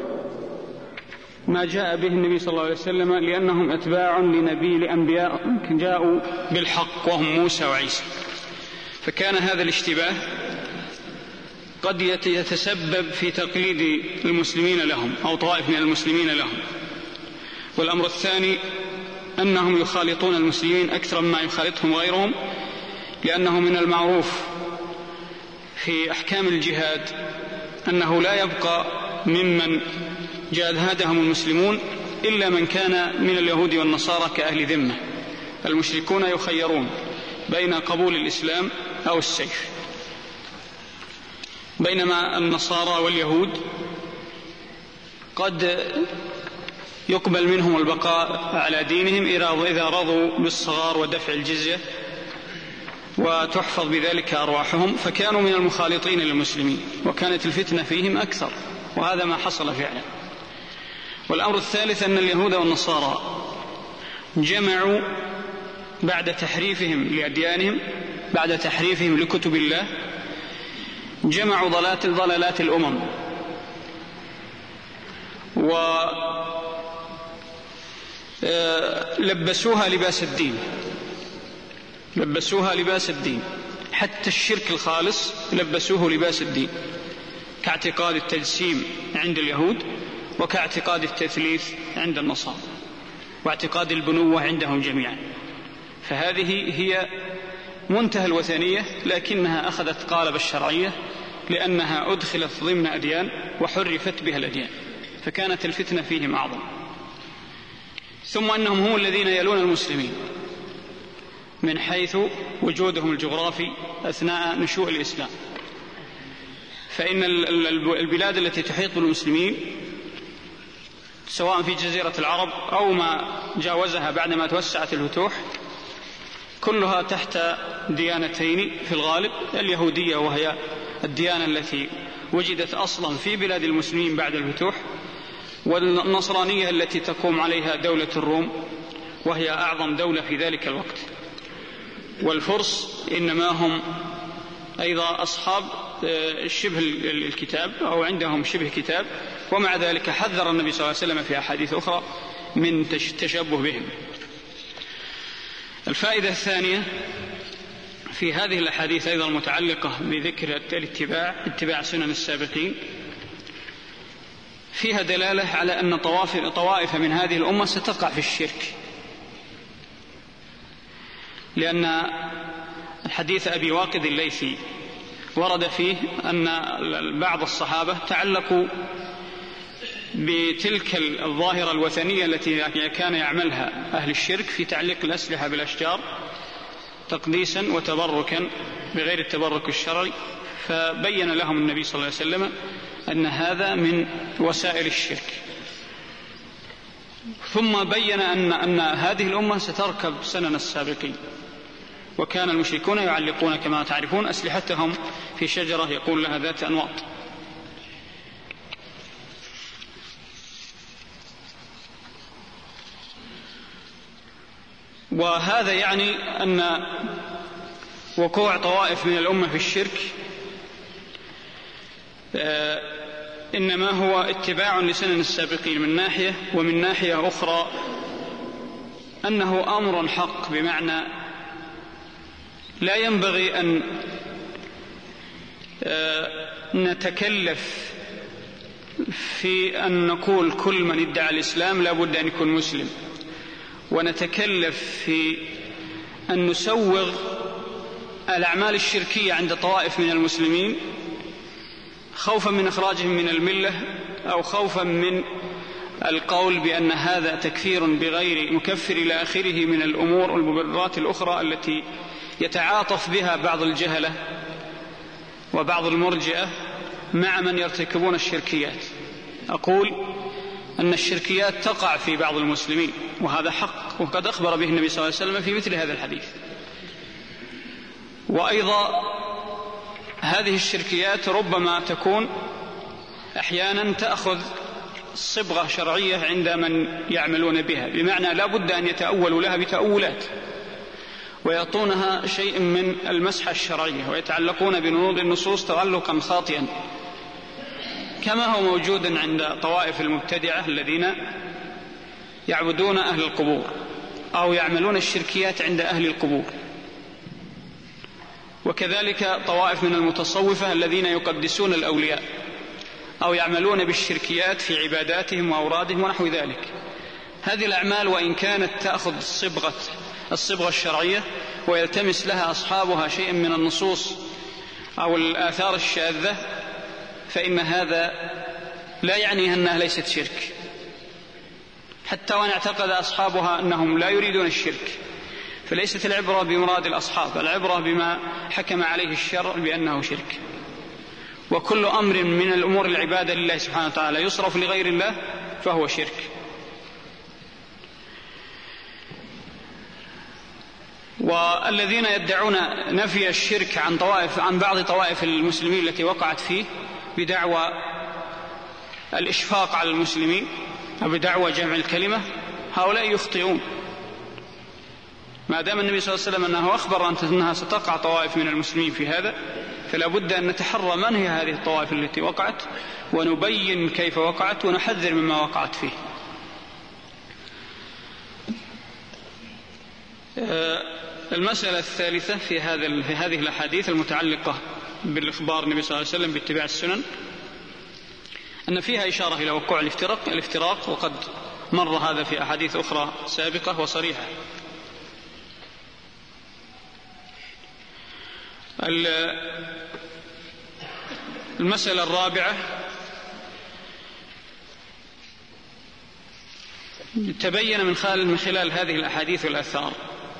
جاء به النبي صلى الله عليه وسلم، لأنهم أتباع لنبي لأنبياء جاءوا بالحق وهم موسى وعيسى، فكان هذا الاشتباه قد يتسبب في تقليد المسلمين لهم أو طوائف من المسلمين لهم. والأمر الثاني أنهم يخالطون المسلمين أكثر مما يخالطهم غيرهم، لأنه من المعروف في أحكام الجهاد أنه لا يبقى ممن جاهدهم المسلمون إلا من كان من اليهود والنصارى كأهل ذمة. المشركون يخيرون بين قبول الإسلام أو السيف، بينما النصارى واليهود قد يقبل منهم البقاء على دينهم إذا رضوا بالصغار ودفع الجزية وتحفظ بذلك أرواحهم، فكانوا من المخالطين للمسلمين وكانت الفتنة فيهم أكثر، وهذا ما حصل فعلا. والأمر الثالث أن اليهود والنصارى جمعوا بعد تحريفهم لأديانهم، بعد تحريفهم لكتب الله، جمعوا ضلالات ضلالات الأمم ولبسوها لباس الدين، لبسوها لباس الدين، حتى الشرك الخالص لبسوه لباس الدين، كاعتقاد التجسيم عند اليهود، وكاعتقاد التثليث عند النصارى، واعتقاد البنوة عندهم جميعا. فهذه هي منتهى الوثنية، لكنها أخذت قالب الشرعية لأنها أدخلت ضمن أديان وحرفت بها الأديان، فكانت الفتنة فيهم أعظم. ثم أنهم هم الذين يلون المسلمين من حيث وجودهم الجغرافي أثناء نشوء الإسلام، فإن البلاد التي تحيط بالمسلمين سواء في جزيرة العرب أو ما جاوزها بعدما توسعت الفتوح كلها تحت ديانتين في الغالب، اليهودية وهي الديانة التي وجدت أصلا في بلاد المسلمين بعد الفتوح، والنصرانية التي تقوم عليها دولة الروم وهي أعظم دولة في ذلك الوقت. والفرس إنما هم أيضا أصحاب شبه الكتاب أو عندهم شبه كتاب، ومع ذلك حذر النبي صلى الله عليه وسلم في أحاديث أخرى من تشبه بهم. الفائدة الثانية في هذه الأحاديث أيضا المتعلقة بذكر الاتباع اتباع سنن السابقين، فيها دلالة على أن طوائف من هذه الأمة ستقع في الشرك، لأن حديث أبي واقد الليثي ورد فيه أن بعض الصحابة تعلقوا بتلك الظاهرة الوثنية التي كان يعملها أهل الشرك في تعليق الأسلحة بالأشجار تقديسا وتبركا بغير التبرك الشرعي، فبين لهم النبي صلى الله عليه وسلم أن هذا من وسائل الشرك. ثم بين أن, أن هذه الأمة ستركب سنن السابقين، وكان المشركون يعلقون كما تعرفون أسلحتهم في شجرة يقول لها ذات أنواط. وهذا يعني أن وقوع طوائف من الأمة في الشرك إنما هو اتباع لسنن السابقين من ناحية، ومن ناحية أخرى أنه أمر حق، بمعنى لا ينبغي أن نتكلف في أن نقول كل من ادعى الإسلام لا بد أن يكون مسلم، ونتكلف في أن نسوغ الأعمال الشركية عند طوائف من المسلمين خوفا من إخراجهم من الملة، أو خوفا من القول بأن هذا تكفير بغير مكفر إلى آخره من الأمور والمبررات الأخرى التي يتعاطف بها بعض الجهلة وبعض المرجئة مع من يرتكبون الشركيات. أقول أن الشركيات تقع في بعض المسلمين، وهذا حق، وقد أخبر به النبي صلى الله عليه وسلم في مثل هذا الحديث. وأيضا هذه الشركيات ربما تكون أحيانا تأخذ صبغة شرعية عند من يعملون بها، بمعنى لا بد أن يتأولوا لها بتأولات ويعطونها شيء من المسحة الشرعية ويتعلقون بنصوص النصوص تعلقا خاطئا، كما هو موجود عند طوائف المبتدعة الذين يعبدون أهل القبور أو يعملون الشركيات عند أهل القبور، وكذلك طوائف من المتصوفة الذين يقدسون الأولياء أو يعملون بالشركيات في عباداتهم وأورادهم ونحو ذلك. هذه الأعمال وإن كانت تأخذ الصبغة, الصبغة الشرعية ويلتمس لها أصحابها شيء من النصوص أو الآثار الشاذة، فإن هذا لا يعني أنها ليست شرك، حتى وإن اعتقد أصحابها أنهم لا يريدون الشرك، فليست العبرة بمراد الأصحاب، العبرة بما حكم عليه الشرع بأنه شرك. وكل أمر من الأمور العبادة لله سبحانه وتعالى يصرف لغير الله فهو شرك. والذين يدعون نفي الشرك عن طوائف عن بعض طوائف المسلمين التي وقعت فيه بدعوى الإشفاق على المسلمين أو بدعوى جمع الكلمة، هؤلاء يخطئون. ما دام النبي صلى الله عليه وسلم أنه أخبر أنها ستقع طوائف من المسلمين في هذا، فلا بد أن نتحرى من هي هذه الطوائف التي وقعت ونبين كيف وقعت ونحذر مما وقعت فيه. المسألة الثالثة في هذا في هذه الأحاديث المتعلقة بالإخبار النبي صلى الله عليه وسلم باتباع السنن، أن فيها إشارة إلى وقوع الافتراق الافتراق وقد مر هذا في أحاديث أخرى سابقة وصريحة. المسألة الرابعة تبين من خلال من خلال هذه الأحاديث والآثار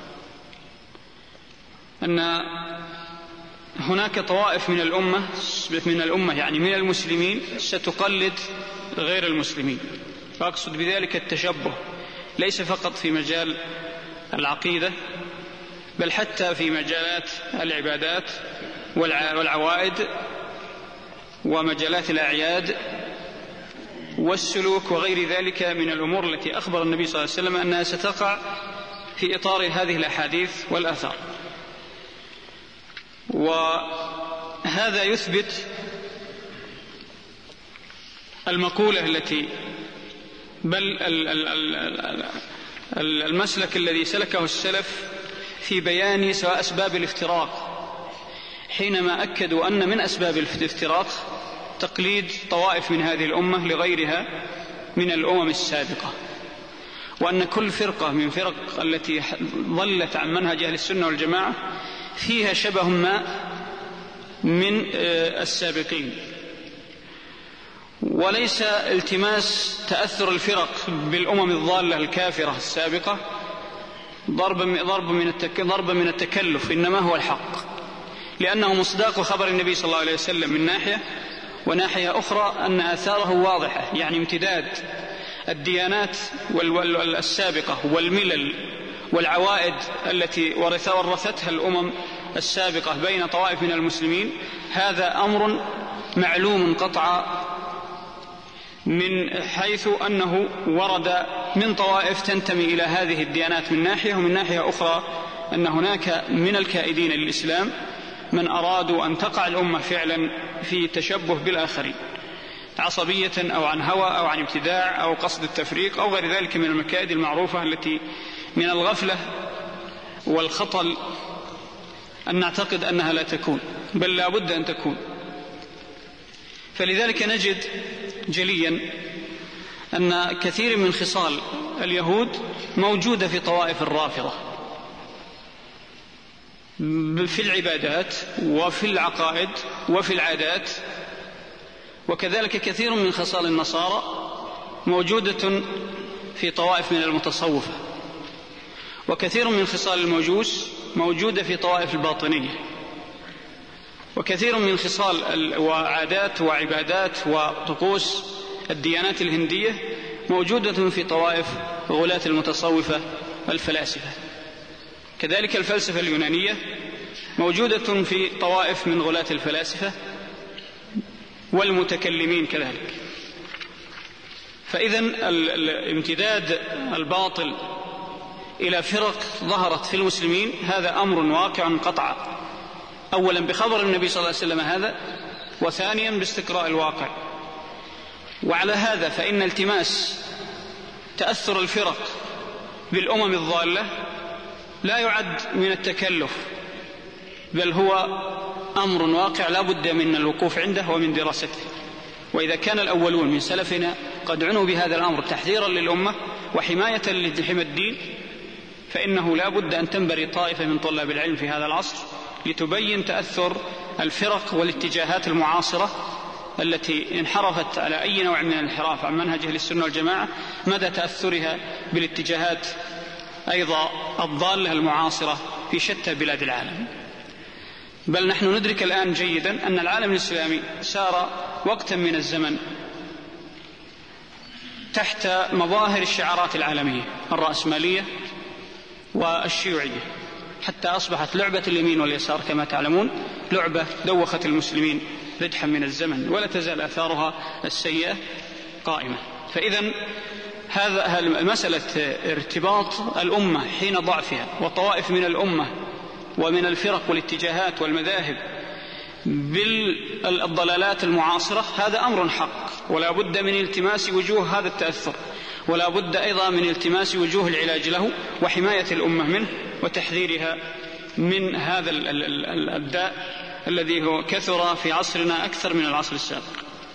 أن هناك طوائف من الأمة من الأمة يعني من المسلمين ستقلد غير المسلمين، وأقصد بذلك التشبه ليس فقط في مجال العقيدة بل حتى في مجالات العبادات والعوائد ومجالات الأعياد والسلوك وغير ذلك من الأمور التي أخبر النبي صلى الله عليه وسلم أنها ستقع في إطار هذه الأحاديث والآثار. وهذا يثبت المقولة التي بل المسلك الذي سلكه السلف في بيان سواء أسباب الافتراق، حينما أكدوا أن من أسباب الافتراق تقليد طوائف من هذه الأمة لغيرها من الأمم السابقة، وأن كل فرقة من فرق التي ضلت عن منهج أهل السنة والجماعة فيها شبه ما من السابقين، وليس التماس تأثر الفرق بالأمم الضالة الكافرة السابقة ضرب من التكلف، إنما هو الحق، لأنه مصداق خبر النبي صلى الله عليه وسلم من ناحية، وناحية أخرى أن آثاره واضحة، يعني امتداد الديانات السابقة والملل والعوائد التي ورثتها الأمم السابقة بين طوائف من المسلمين، هذا أمر معلوم قطعا من حيث أنه ورد من طوائف تنتمي إلى هذه الديانات من ناحية، ومن ناحية أخرى أن هناك من الكائدين للإسلام من أرادوا أن تقع الأمة فعلا في تشبه بالآخرين عصبية أو عن هوى أو عن ابتداع أو قصد التفريق أو غير ذلك من المكائد المعروفة التي من الغفلة والخطل أن نعتقد أنها لا تكون، بل لا بد أن تكون. فلذلك نجد جليا أن كثير من خصال اليهود موجودة في طوائف الرافضة في العبادات وفي العقائد وفي العادات، وكذلك كثير من خصال النصارى موجودة في طوائف من المتصوفة، وكثير من خصال المجوس موجودة في طوائف الباطنية، وكثير من خصال وعادات وعبادات وطقوس الديانات الهندية موجودة في طوائف غلاة المتصوفة الفلاسفة. كذلك الفلسفة اليونانية موجودة في طوائف من غلاة الفلاسفة والمتكلمين كذلك. فإذن الامتداد الباطل إلى فرق ظهرت في المسلمين هذا أمر واقع قطعا، أولا بخبر النبي صلى الله عليه وسلم هذا، وثانيا باستقراء الواقع. وعلى هذا فإن التماس تأثر الفرق بالأمم الضالة لا يعد من التكلف، بل هو أمر واقع لا بد من الوقوف عنده ومن دراسته. وإذا كان الأولون من سلفنا قد عنوا بهذا الأمر تحذيرا للأمة وحماية لحمى الدين، فإنه لا بد أن تنبري طائفة من طلاب العلم في هذا العصر لتبين تأثر الفرق والاتجاهات المعاصرة التي انحرفت على أي نوع من الانحراف عن منهج أهل السنة والجماعة، مدى تأثرها بالاتجاهات أيضا الضالة المعاصرة في شتى بلاد العالم. بل نحن ندرك الآن جيدا أن العالم الإسلامي سار وقتا من الزمن تحت مظاهر الشعارات العالمية الرأسمالية والشيوعية، حتى أصبحت لعبة اليمين واليسار كما تعلمون لعبة دوخت المسلمين ردحا من الزمن، ولا تزال آثارها السيئة قائمة. فإذن هذا مسألة ارتباط الأمة حين ضعفها وطوائف من الأمة ومن الفرق والاتجاهات والمذاهب بالضلالات المعاصرة هذا أمر حق، ولا بد من التماس وجوه هذا التأثر، ولا بد أيضا من التماس وجوه العلاج له وحماية الأمة منه وتحذيرها من هذا الداء الذي هو كثر في عصرنا أكثر من العصر السابق.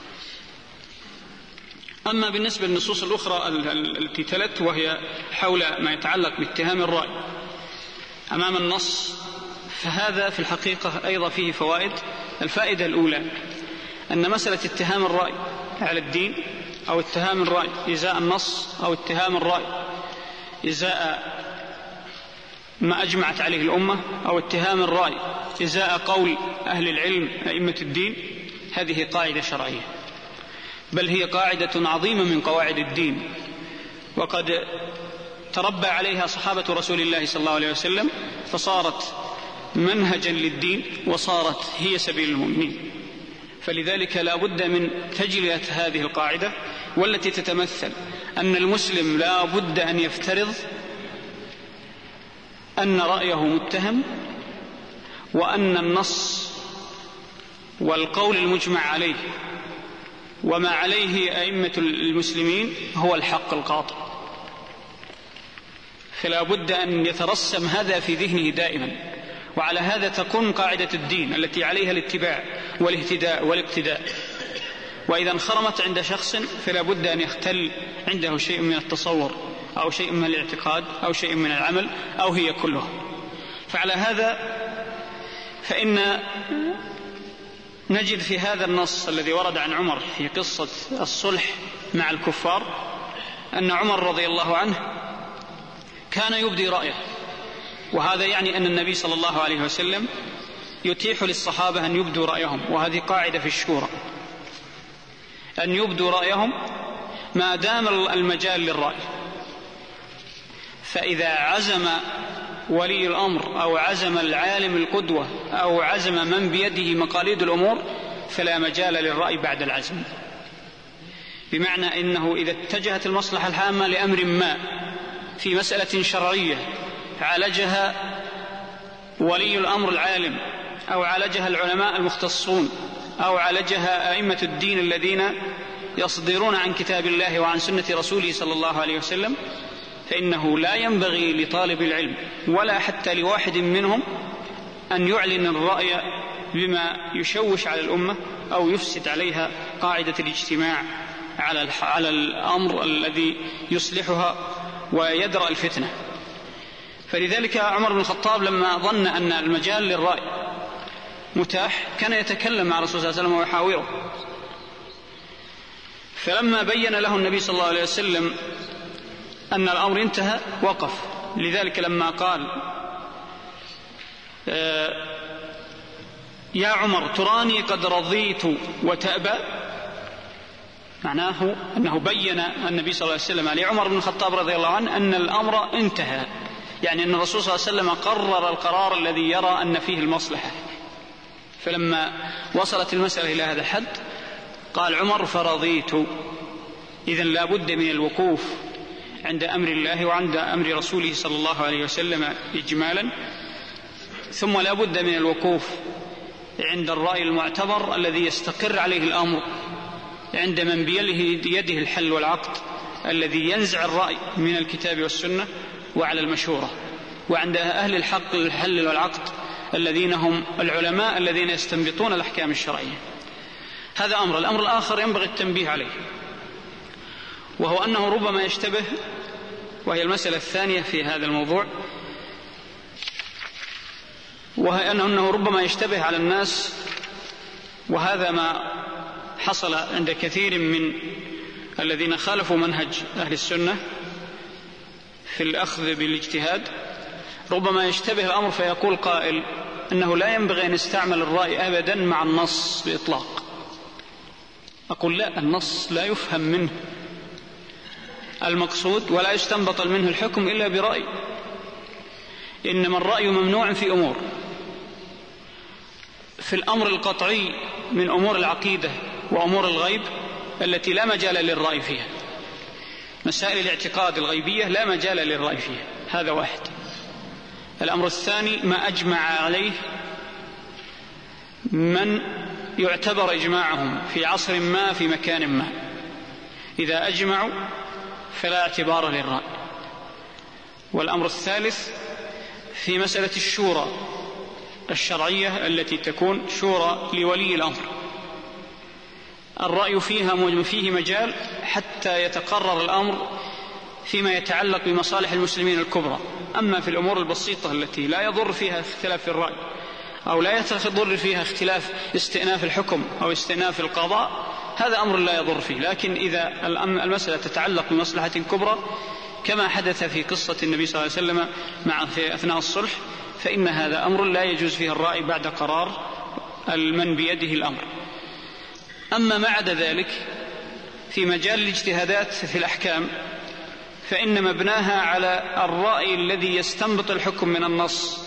أما بالنسبة للنصوص الأخرى التي تلت وهي حول ما يتعلق باتهام الرأي أمام النص، فهذا في الحقيقة أيضا فيه فوائد. الفائدة الأولى أن مسألة اتهام الرأي على الدين أو اتهام الرأي إزاء النص أو اتهام الرأي إزاء ما أجمعت عليه الأمة أو اتهام الرأي إزاء قول أهل العلم أئمة الدين، هذه قاعدة شرعية، بل هي قاعدة عظيمة من قواعد الدين، وقد تربى عليها صحابة رسول الله صلى الله عليه وسلم، فصارت منهجا للدين وصارت هي سبيل المؤمنين. فلذلك لا بد من تجلية هذه القاعدة، والتي تتمثل أن المسلم لا بد أن يفترض أن رأيه متهم، وأن النص والقول المجمع عليه وما عليه أئمة المسلمين هو الحق القاطع. فلا بد أن يترسم هذا في ذهنه دائما، وعلى هذا تكون قاعدة الدين التي عليها الاتباع والاهتداء والاقتداء. وإذا انخرمت عند شخص فلا بد أن يختل عنده شيء من التصور أو شيء من الاعتقاد أو شيء من العمل أو هي كله. فعلى هذا فإن نجد في هذا النص الذي ورد عن عمر في قصة الصلح مع الكفار أن عمر رضي الله عنه كان يبدي رأيه، وهذا يعني أن النبي صلى الله عليه وسلم يتيح للصحابة أن يبدوا رأيهم، وهذه قاعدة في الشورى أن يبدوا رأيهم ما دام المجال للرأي. فإذا عزم ولي الأمر أو عزم العالم القدوة أو عزم من بيده مقاليد الأمور فلا مجال للرأي بعد العزم، بمعنى إنه إذا اتجهت المصلحة العامة لأمر ما في مسألة شرعية عالجها ولي الأمر العالم أو عالجها العلماء المختصون أو عالجها أئمة الدين الذين يصدرون عن كتاب الله وعن سنة رسوله صلى الله عليه وسلم، فإنه لا ينبغي لطالب العلم ولا حتى لواحد منهم أن يعلن الرأي بما يشوش على الأمة أو يفسد عليها قاعدة الاجتماع على على الأمر الذي يصلحها ويدرأ الفتنة. فلذلك عمر بن الخطاب لما ظن أن المجال للرأي متاح كان يتكلم مع رسول الله صلى الله عليه وسلم ويحاوره، فلما بين له النبي صلى الله عليه وسلم أن الأمر انتهى وقف. لذلك لما قال يا عمر تراني قد رضيت وتأبى، معناه أنه بين النبي صلى الله عليه وسلم لعمر بن الخطاب رضي الله عنه أن الأمر انتهى، يعني أن الرسول صلى الله عليه وسلم قرر القرار الذي يرى أن فيه المصلحة. فلما وصلت المسألة إلى هذا الحد قال عمر فرضيت. إذن لا بد من الوقوف عند أمر الله وعند أمر رسوله صلى الله عليه وسلم إجمالا، ثم لا بد من الوقوف عند الرأي المعتبر الذي يستقر عليه الأمر، عند من بيده الحل والعقد الذي ينزع الرأي من الكتاب والسنة وعلى المشورة، وعند أهل الحق الحل والعقد الذين هم العلماء الذين يستنبطون الأحكام الشرعية. هذا أمر. الأمر الآخر ينبغي التنبيه عليه، وهو أنه ربما يشتبه، وهي المسألة الثانية في هذا الموضوع، وهي أنه ربما يشتبه على الناس، وهذا ما حصل عند كثير من الذين خالفوا منهج أهل السنة في الأخذ بالاجتهاد. ربما يشتبه الأمر فيقول قائل أنه لا ينبغي أن يستعمل الرأي أبدا مع النص بإطلاق. أقول لا، النص لا يفهم منه المقصود ولا يستنبط منه الحكم إلا برأي، إنما الرأي ممنوع في أمور. في الأمر القطعي من أمور العقيدة وأمور الغيب التي لا مجال للرأي فيها، مسائل الاعتقاد الغيبية لا مجال للرأي فيها، هذا واحد. الأمر الثاني ما أجمع عليه من يعتبر إجماعهم في عصر ما في مكان ما، إذا أجمعوا فلا اعتبار للرأي. والأمر الثالث في مسألة الشورى الشرعية التي تكون شورى لولي الأمر، الرأي فيها فيه مجال حتى يتقرر الأمر فيما يتعلق بمصالح المسلمين الكبرى. أما في الأمور البسيطة التي لا يضر فيها اختلاف في الرأي أو لا يضر فيها اختلاف استئناف الحكم أو استئناف القضاء، هذا أمر لا يضر فيه. لكن إذا المسألة تتعلق بمصلحة كبرى كما حدث في قصة النبي صلى الله عليه وسلم مع في أثناء الصلح، فإن هذا أمر لا يجوز فيه الرأي بعد قرار من بيده الأمر. أما ما عدا ذلك في مجال الاجتهادات في الأحكام فإن مبناها على الرأي الذي يستنبط الحكم من النص،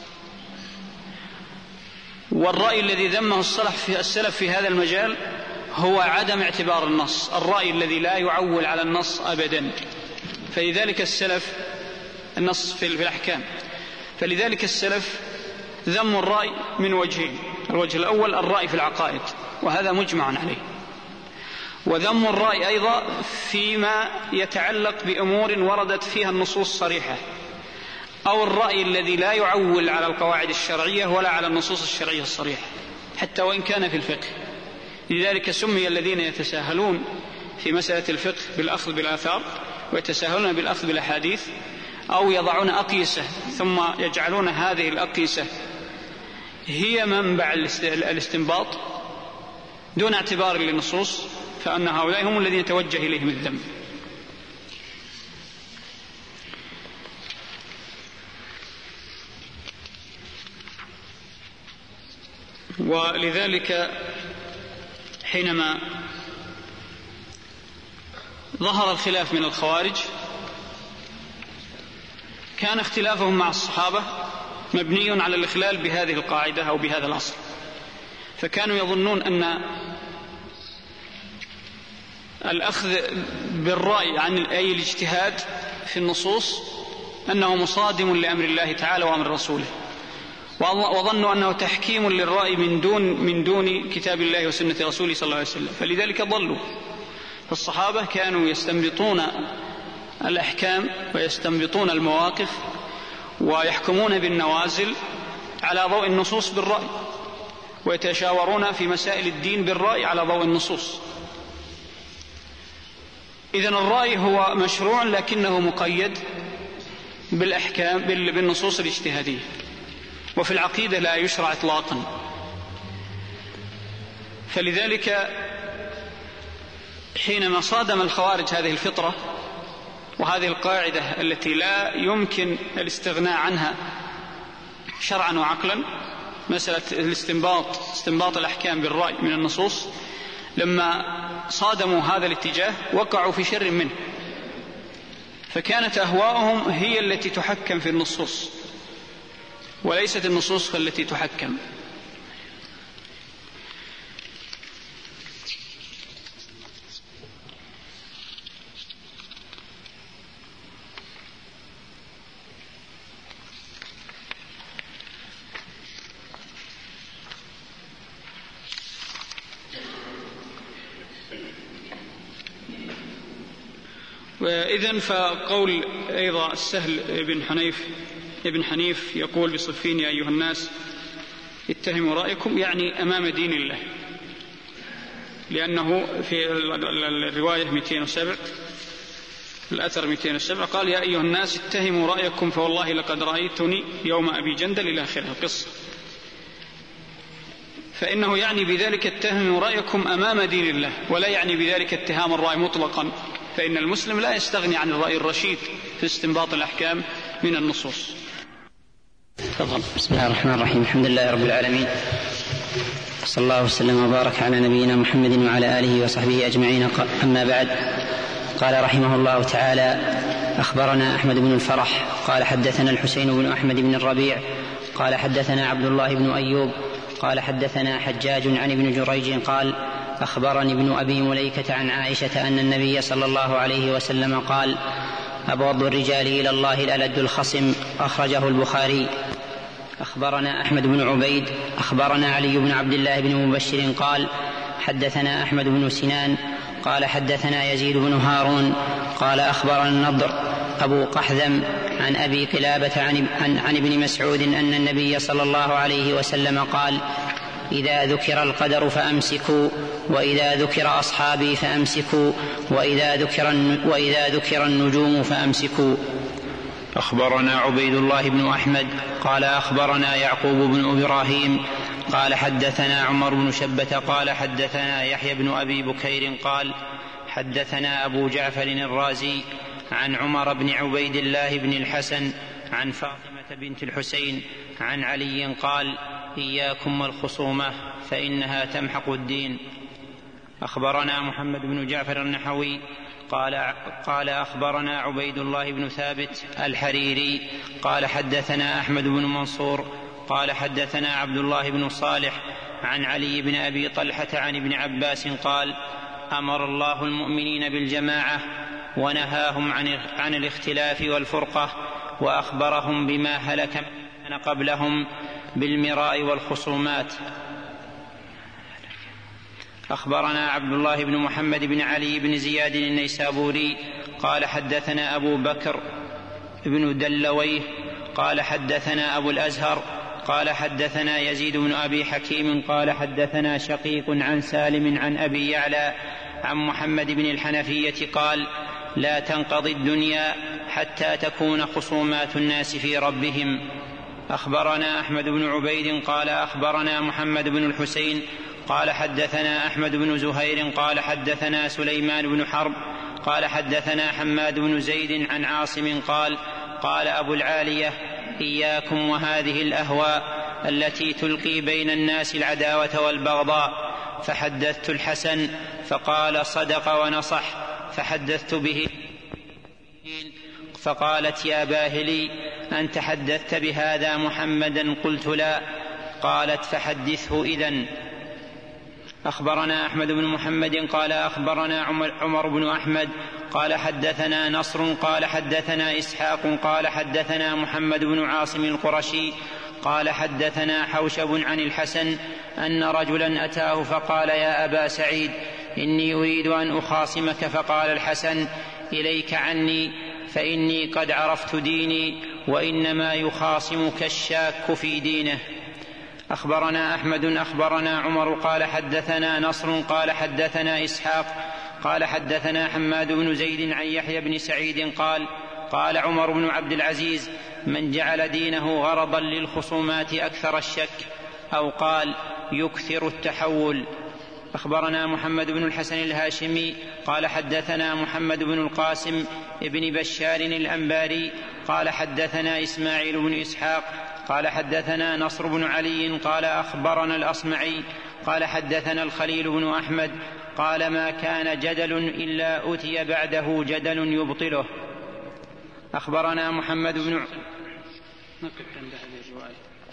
والرأي الذي ذمه السلف في هذا المجال هو عدم اعتبار النص، الرأي الذي لا يعول على النص أبدا. فلذلك السلف النص في الأحكام فلذلك السلف ذم الرأي من وجهين: الوجه الأول الرأي في العقائد، وهذا مجمع عليه، وذم الرأي أيضا فيما يتعلق بأمور وردت فيها النصوص صريحة، أو الرأي الذي لا يعول على القواعد الشرعية ولا على النصوص الشرعية الصريحة حتى وإن كان في الفقه. لذلك سمي الذين يتساهلون في مسألة الفقه بالأخذ بالآثار ويتساهلون بالأخذ بالأحاديث، أو يضعون أقيسة ثم يجعلون هذه الأقيسة هي منبع الاستنباط دون اعتبار للنصوص، فأن هؤلاء هم الذين توجه إليهم الذنب. ولذلك حينما ظهر الخلاف من الخوارج كان اختلافهم مع الصحابة مبني على الإخلال بهذه القاعدة أو بهذا الأصل، فكانوا يظنون أن الأخذ بالرأي عن أي الاجتهاد في النصوص أنه مصادم لأمر الله تعالى وأمر رسوله، وظنوا أنه تحكيم للرأي من دون, من دون كتاب الله وسنة رسوله صلى الله عليه وسلم، فلذلك ضلوا. فالصحابة كانوا يستنبطون الأحكام ويستنبطون المواقف ويحكمون بالنوازل على ضوء النصوص بالرأي، ويتشاورون في مسائل الدين بالرأي على ضوء النصوص. إذن الرأي هو مشروع لكنه مقيد بالأحكام بالنصوص الاجتهادية، وفي العقيدة لا يشرع إطلاقا. فلذلك حينما صادم الخوارج هذه الفطرة وهذه القاعدة التي لا يمكن الاستغناء عنها شرعا وعقلا، مسألة الاستنباط استنباط الأحكام بالرأي من النصوص، لما صادموا هذا الاتجاه وقعوا في شر منه، فكانت أهواءهم هي التي تحكم في النصوص وليست النصوص التي تحكم. وإذن فقول أيضا السهل بن حنيف ابن حنيف يقول بصفين يا أيها الناس اتهموا رأيكم، يعني أمام دين الله، لأنه في الرواية مئتين وسبعة الأثر مئتين وسبعة قال يا أيها الناس اتهموا رأيكم فوالله لقد رأيتني يوم أبي جندل إلى آخر القصة. فإنه يعني بذلك اتهموا رأيكم أمام دين الله، ولا يعني بذلك اتهام الرأي مطلقا، فإن المسلم لا يستغني عن الرأي الرشيد في استنباط الأحكام من النصوص. تفضل. بسم الله الرحمن الرحيم. الحمد لله رب العالمين، صلى الله وسلم وبارك على نبينا محمد وعلى آله وصحبه أجمعين. أما بعد، قال رحمه الله تعالى: أخبرنا أحمد بن الفرح قال حدثنا الحسين بن أحمد بن الربيع قال حدثنا عبد الله بن أيوب قال حدثنا حجاج عن ابن جريج قال أخبرني ابن أبي مليكة عن عائشة أن النبي صلى الله عليه وسلم قال: أبغض الرجال إلى الله الألد الخصم. أخرجه البخاري. أخبرنا أحمد بن عبيد أخبرنا علي بن عبد الله بن مبشر قال حدثنا أحمد بن سنان قال حدثنا يزيد بن هارون قال أخبرنا النضر أبو قحذم عن أبي قلابة عن, عن, عن ابن مسعود أن النبي صلى الله عليه وسلم قال: إذا ذكر القدر فأمسكوا، وإذا ذكر أصحابي فأمسكوا، وإذا ذكر, وإذا ذكر النجوم فأمسكوا. أخبرنا عبيد الله بن أحمد قال أخبرنا يعقوب بن إبراهيم قال حدثنا عمر بن شبة قال حدثنا يحيى بن أبي بكير قال حدثنا أبو جعفر الرازي عن عمر بن عبيد الله بن الحسن عن فاطمة بنت الحسين عن علي قال: إياكم والخصومة فإنها تمحق الدين. أخبرنا محمد بن جعفر النحوي قال, قال أخبرنا عبيد الله بن ثابت الحريري قال حدثنا أحمد بن منصور قال حدثنا عبد الله بن صالح عن علي بن أبي طلحة عن ابن عباس قال: أمر الله المؤمنين بالجماعة ونهاهم عن, عن الاختلاف والفرقة، وأخبرهم بما هلك من قبلهم بالمراء والخصومات. أخبرنا عبد الله بن محمد بن علي بن زياد النيسابوري قال حدثنا أبو بكر بن دلويه قال حدثنا أبو الأزهر قال حدثنا يزيد بن أبي حكيم قال حدثنا شقيق عن سالم عن أبي يعلى عن محمد بن الحنفية قال: لا تنقضي الدنيا حتى تكون خصومات الناس في ربهم. أخبرنا أحمد بن عبيد قال أخبرنا محمد بن الحسين قال حدثنا أحمد بن زهير قال حدثنا سليمان بن حرب قال حدثنا حماد بن زيد عن عاصم قال: قال أبو العالية: إياكم وهذه الأهواء التي تلقي بين الناس العداوة والبغضاء. فحدثت الحسن فقال: صدق ونصح. فحدثت به فقالت: يا باهلي أنت حدثت بهذا محمدا؟ قلت: لا. قالت: فحدثه إذن. أخبرنا أحمد بن محمد قال أخبرنا عمر, عمر بن أحمد قال حدثنا نصر قال حدثنا إسحاق قال حدثنا محمد بن عاصم القرشي قال حدثنا حوشب عن الحسن أن رجلا أتاه فقال: يا أبا سعيد إني أريد أن أخاصمك. فقال الحسن: إليك عني، فإني قد عرفت ديني، وإنما يخاصمك الشاك في دينه. أخبرنا أحمد أخبرنا عمر قال حدثنا نصر قال حدثنا إسحاق قال حدثنا حماد بن زيد عن يحيى بن سعيد قال: قال عمر بن عبد العزيز: من جعل دينه غرضا للخصومات أكثر الشك، أو قال يكثر التحول. أخبرنا محمد بن الحسن الهاشمي قال حدثنا محمد بن القاسم ابن بشار الأنباري قال حدثنا إسماعيل بن إسحاق قال حدثنا نصر بن علي قال أخبرنا الأصمعي قال حدثنا الخليل بن أحمد قال ما كان جدل إلا أتي بعده جدل يبطله. أخبرنا محمد بن نقف عند هذه الرواية.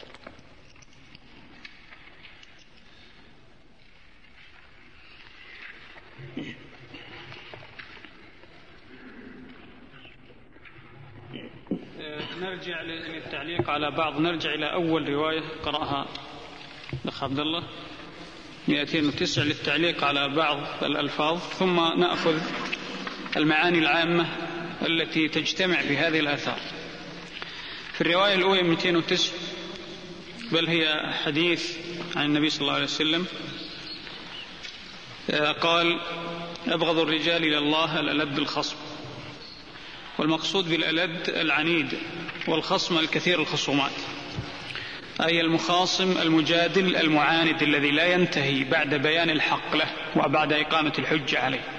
نرجع للتعليق على بعض، نرجع إلى أول رواية قرأها الأخ عبد الله مئتين وتسعة للتعليق على بعض الألفاظ، ثم نأخذ المعاني العامة التي تجتمع في هذه الآثار. في الرواية الأولى مئتين وتسعة بل هي حديث عن النبي صلى الله عليه وسلم قال: أبغض الرجال إلى الله الألد الخصم. والمقصود بالألد العنيد، والخصم الكثير الخصومات، أي المخاصم المجادل المعاند الذي لا ينتهي بعد بيان الحق له وبعد إقامة الحجة عليه.